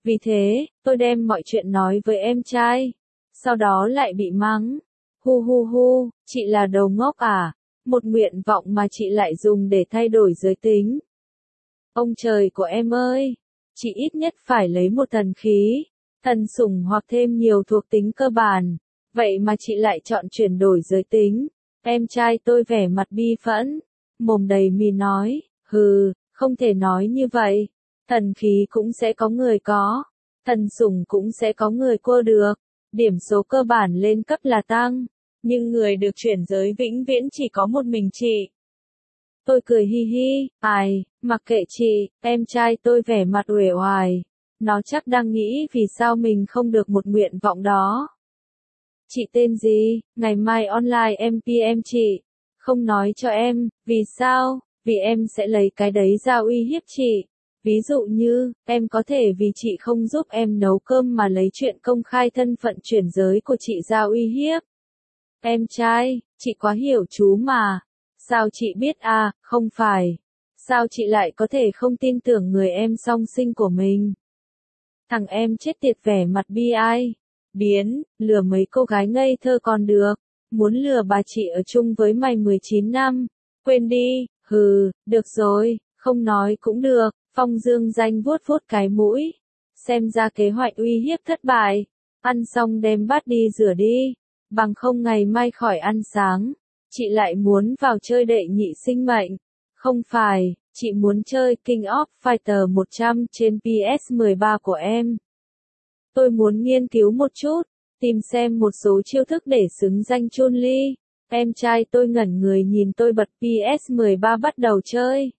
Vì thế, tôi đem mọi chuyện nói với em trai. Sau đó lại bị mắng. Hu hu hu, chị là đồ ngốc à? Một nguyện vọng mà chị lại dùng để thay đổi giới tính. Ông trời của em ơi! Chị ít nhất phải lấy một thần khí, thần sủng hoặc thêm nhiều thuộc tính cơ bản. Vậy mà chị lại chọn chuyển đổi giới tính. Em trai tôi vẻ mặt bi phẫn, mồm đầy mì nói, hừ, không thể nói như vậy. Thần khí cũng sẽ có người có, thần sủng cũng sẽ có người cua được. Điểm số cơ bản lên cấp là tăng, nhưng người được chuyển giới vĩnh viễn chỉ có một mình chị. Tôi cười hi hi, mặc kệ chị, em trai tôi vẻ mặt uể oải. Nó chắc đang nghĩ vì sao mình không được một nguyện vọng đó. Chị tên gì? Ngày mai online em PM chị. Không nói cho em, vì sao? Vì em sẽ lấy cái đấy ra uy hiếp chị. Ví dụ như, em có thể vì chị không giúp em nấu cơm mà lấy chuyện công khai thân phận chuyển giới của chị ra uy hiếp. Em trai, chị quá hiểu chú mà. Sao chị biết à, không phải. Sao chị lại có thể không tin tưởng người em song sinh của mình? Thằng em chết tiệt vẻ mặt bi ai. Biến, lừa mấy cô gái ngây thơ còn được. Muốn lừa bà chị ở chung với mày 19 năm. Quên đi, hừ, được rồi, không nói cũng được. Phong Dương Danh vuốt vuốt cái mũi. Xem ra kế hoạch uy hiếp thất bại. Ăn xong đem bát đi rửa đi. Bằng không ngày mai khỏi ăn sáng. Chị lại muốn vào chơi đệ nhị sinh mệnh. Không phải, chị muốn chơi King of Fighter 100 trên PS13 của em. Tôi muốn nghiên cứu một chút, tìm xem một số chiêu thức để xứng danh Chun-Li. Em trai tôi ngẩn người nhìn tôi bật PS13 bắt đầu chơi.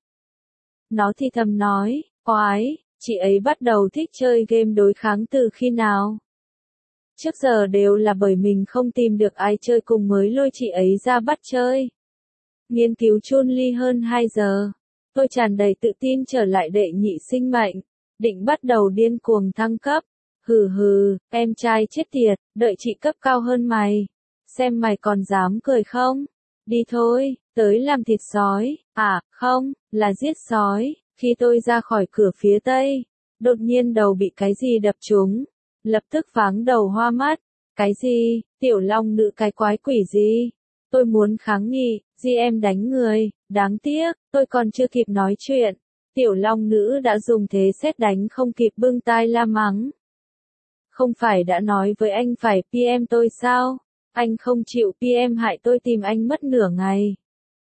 Nó thì thầm nói, oái, chị ấy bắt đầu thích chơi game đối kháng từ khi nào? Trước giờ đều là bởi mình không tìm được ai chơi cùng mới lôi chị ấy ra bắt chơi. Nghiên cứu Chun-Li hơn 2 giờ. Tôi tràn đầy tự tin trở lại đệ nhị sinh mệnh. Định bắt đầu điên cuồng thăng cấp. Hừ hừ, em trai chết tiệt, đợi chị cấp cao hơn mày. Xem mày còn dám cười không? Đi thôi, tới làm thịt sói. À, không, là giết sói. Khi tôi ra khỏi cửa phía tây, đột nhiên đầu bị cái gì đập trúng. Lập tức váng đầu hoa mắt. Cái gì, tiểu long nữ cái quái quỷ gì? Tôi muốn kháng nghị, em đánh người, đáng tiếc, tôi còn chưa kịp nói chuyện. Tiểu long nữ đã dùng thế sét đánh không kịp bưng tai la mắng. Không phải đã nói với anh phải PM tôi sao? Anh không chịu PM hại tôi tìm anh mất nửa ngày.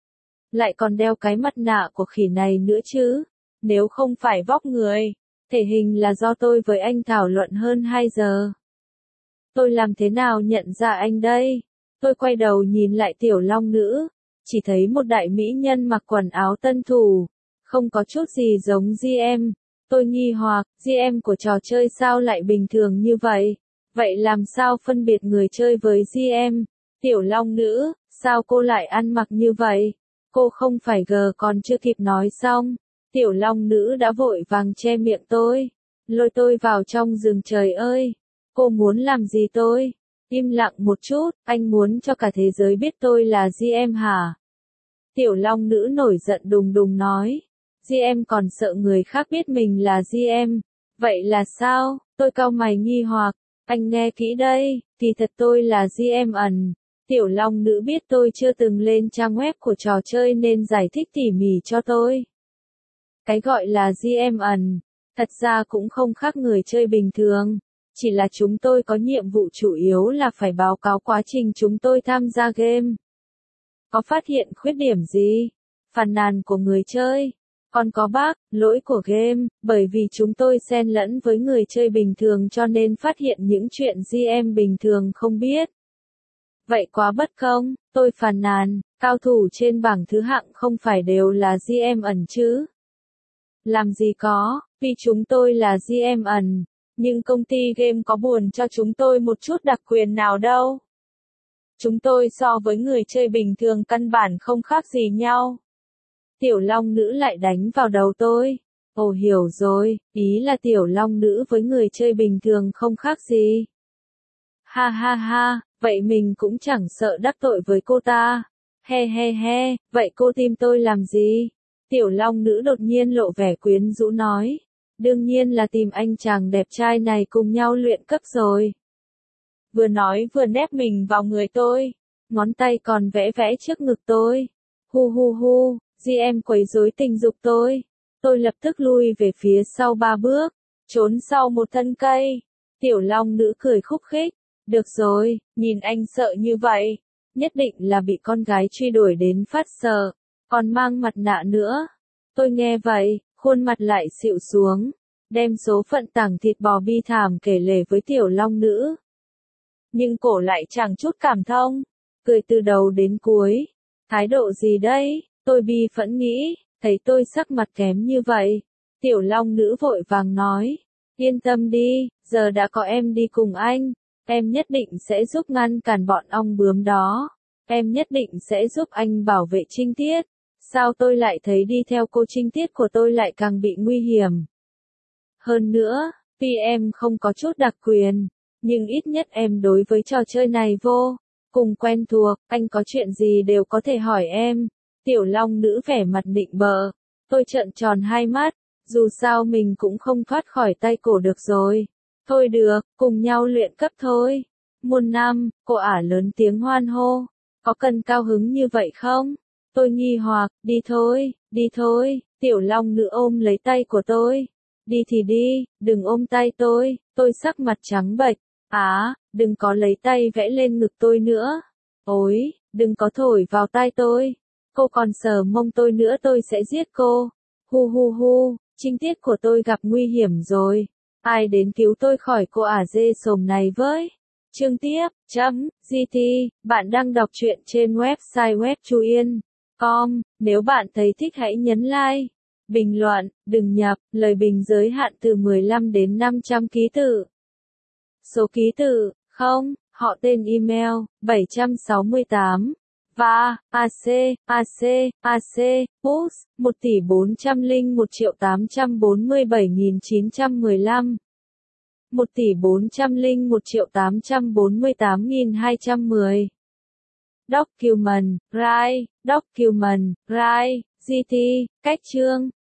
Lại còn đeo cái mặt nạ của khỉ này nữa chứ. Nếu không phải vóc người, thể hình là do tôi với anh thảo luận hơn 2 giờ. Tôi làm thế nào nhận ra anh đây? Tôi quay đầu nhìn lại tiểu long nữ. Chỉ thấy một đại mỹ nhân mặc quần áo tân thủ. Không có chút gì giống GM. Tôi nghi hoặc, GM của trò chơi sao lại bình thường như vậy? Vậy làm sao phân biệt người chơi với GM? Tiểu long nữ, sao cô lại ăn mặc như vậy? Cô không phải gờ còn chưa kịp nói xong. Tiểu long nữ đã vội vàng che miệng tôi. Lôi tôi vào trong rừng trời ơi. Cô muốn làm gì tôi? Im lặng một chút, anh muốn cho cả thế giới biết tôi là GM hả? Tiểu long nữ nổi giận đùng đùng nói. GM còn sợ người khác biết mình là GM. Vậy là sao? Tôi cau mày nghi hoặc. Anh nghe kỹ đây, kỳ thật tôi là GM ẩn. Tiểu long nữ biết tôi chưa từng lên trang web của trò chơi nên giải thích tỉ mỉ cho tôi. Cái gọi là GM ẩn, thật ra cũng không khác người chơi bình thường. Chỉ là chúng tôi có nhiệm vụ chủ yếu là phải báo cáo quá trình chúng tôi tham gia game. Có phát hiện khuyết điểm gì? Phàn nàn của người chơi. Còn có bug, lỗi của game, bởi vì chúng tôi xen lẫn với người chơi bình thường cho nên phát hiện những chuyện GM bình thường không biết. Vậy quá bất công, tôi phàn nàn, cao thủ trên bảng thứ hạng không phải đều là GM ẩn chứ? Làm gì có, vì chúng tôi là GM ẩn, nhưng công ty game có buồn cho chúng tôi một chút đặc quyền nào đâu. Chúng tôi so với người chơi bình thường căn bản không khác gì nhau. Tiểu long nữ lại đánh vào đầu tôi. Ồ hiểu rồi, ý là tiểu long nữ với người chơi bình thường không khác gì. Ha ha ha, vậy mình cũng chẳng sợ đắc tội với cô ta. He he he, vậy cô tìm tôi làm gì? Tiểu long nữ đột nhiên lộ vẻ quyến rũ nói. Đương nhiên là tìm anh chàng đẹp trai này cùng nhau luyện cấp rồi. Vừa nói vừa nép mình vào người tôi, ngón tay còn vẽ vẽ trước ngực tôi. Hu hu hu, em quấy rối tình dục tôi. Tôi lập tức lui về phía sau 3 bước, trốn sau một thân cây. Tiểu long nữ cười khúc khích. Được rồi, nhìn anh sợ như vậy, nhất định là bị con gái truy đuổi đến phát sợ, còn mang mặt nạ nữa. Tôi nghe vậy, khuôn mặt lại xịu xuống, đem số phận tảng thịt bò bi thảm kể lể với tiểu long nữ. Nhưng cổ lại chẳng chút cảm thông, cười từ đầu đến cuối. Thái độ gì đây? Tôi bi phẫn nghĩ, thấy tôi sắc mặt kém như vậy. Tiểu long nữ vội vàng nói, yên tâm đi, giờ đã có em đi cùng anh. Em nhất định sẽ giúp ngăn cản bọn ong bướm đó. Em nhất định sẽ giúp anh bảo vệ Trinh Tiết. Sao tôi lại thấy đi theo cô Trinh Tiết của tôi lại càng bị nguy hiểm? Hơn nữa, tuy em không có chút đặc quyền, nhưng ít nhất em đối với trò chơi này vô cùng quen thuộc, anh có chuyện gì đều có thể hỏi em. Tiểu long nữ vẻ mặt định bợ. Tôi trợn tròn hai mắt, dù sao mình cũng không thoát khỏi tay cổ được rồi. Thôi được, cùng nhau luyện cấp thôi. Muôn năm, cô ả lớn tiếng hoan hô. Có cần cao hứng như vậy không? Tôi nghi hoặc, đi thôi, tiểu long nữ ôm lấy tay của tôi. Đi thì đi, đừng ôm tay tôi sắc mặt trắng bệch. Đừng có lấy tay vẽ lên ngực tôi nữa. Ôi, đừng có thổi vào tai tôi. Cô còn sờ mông tôi nữa tôi sẽ giết cô. Hu hu hu, Trinh Tiết của tôi gặp nguy hiểm rồi. Ai đến cứu tôi khỏi cô ả dê sồm này với? Chương tiếp, GT, bạn đang đọc truyện trên website webchuyen.com. Nếu bạn thấy thích hãy nhấn like, bình luận, đừng nhập, lời bình giới hạn từ 15 đến 500 ký tự. Số ký tự, không, họ tên email, 768. Và, AC, Post, 1.401.847.915. 1.401.848.210. Document, GT, cách chương.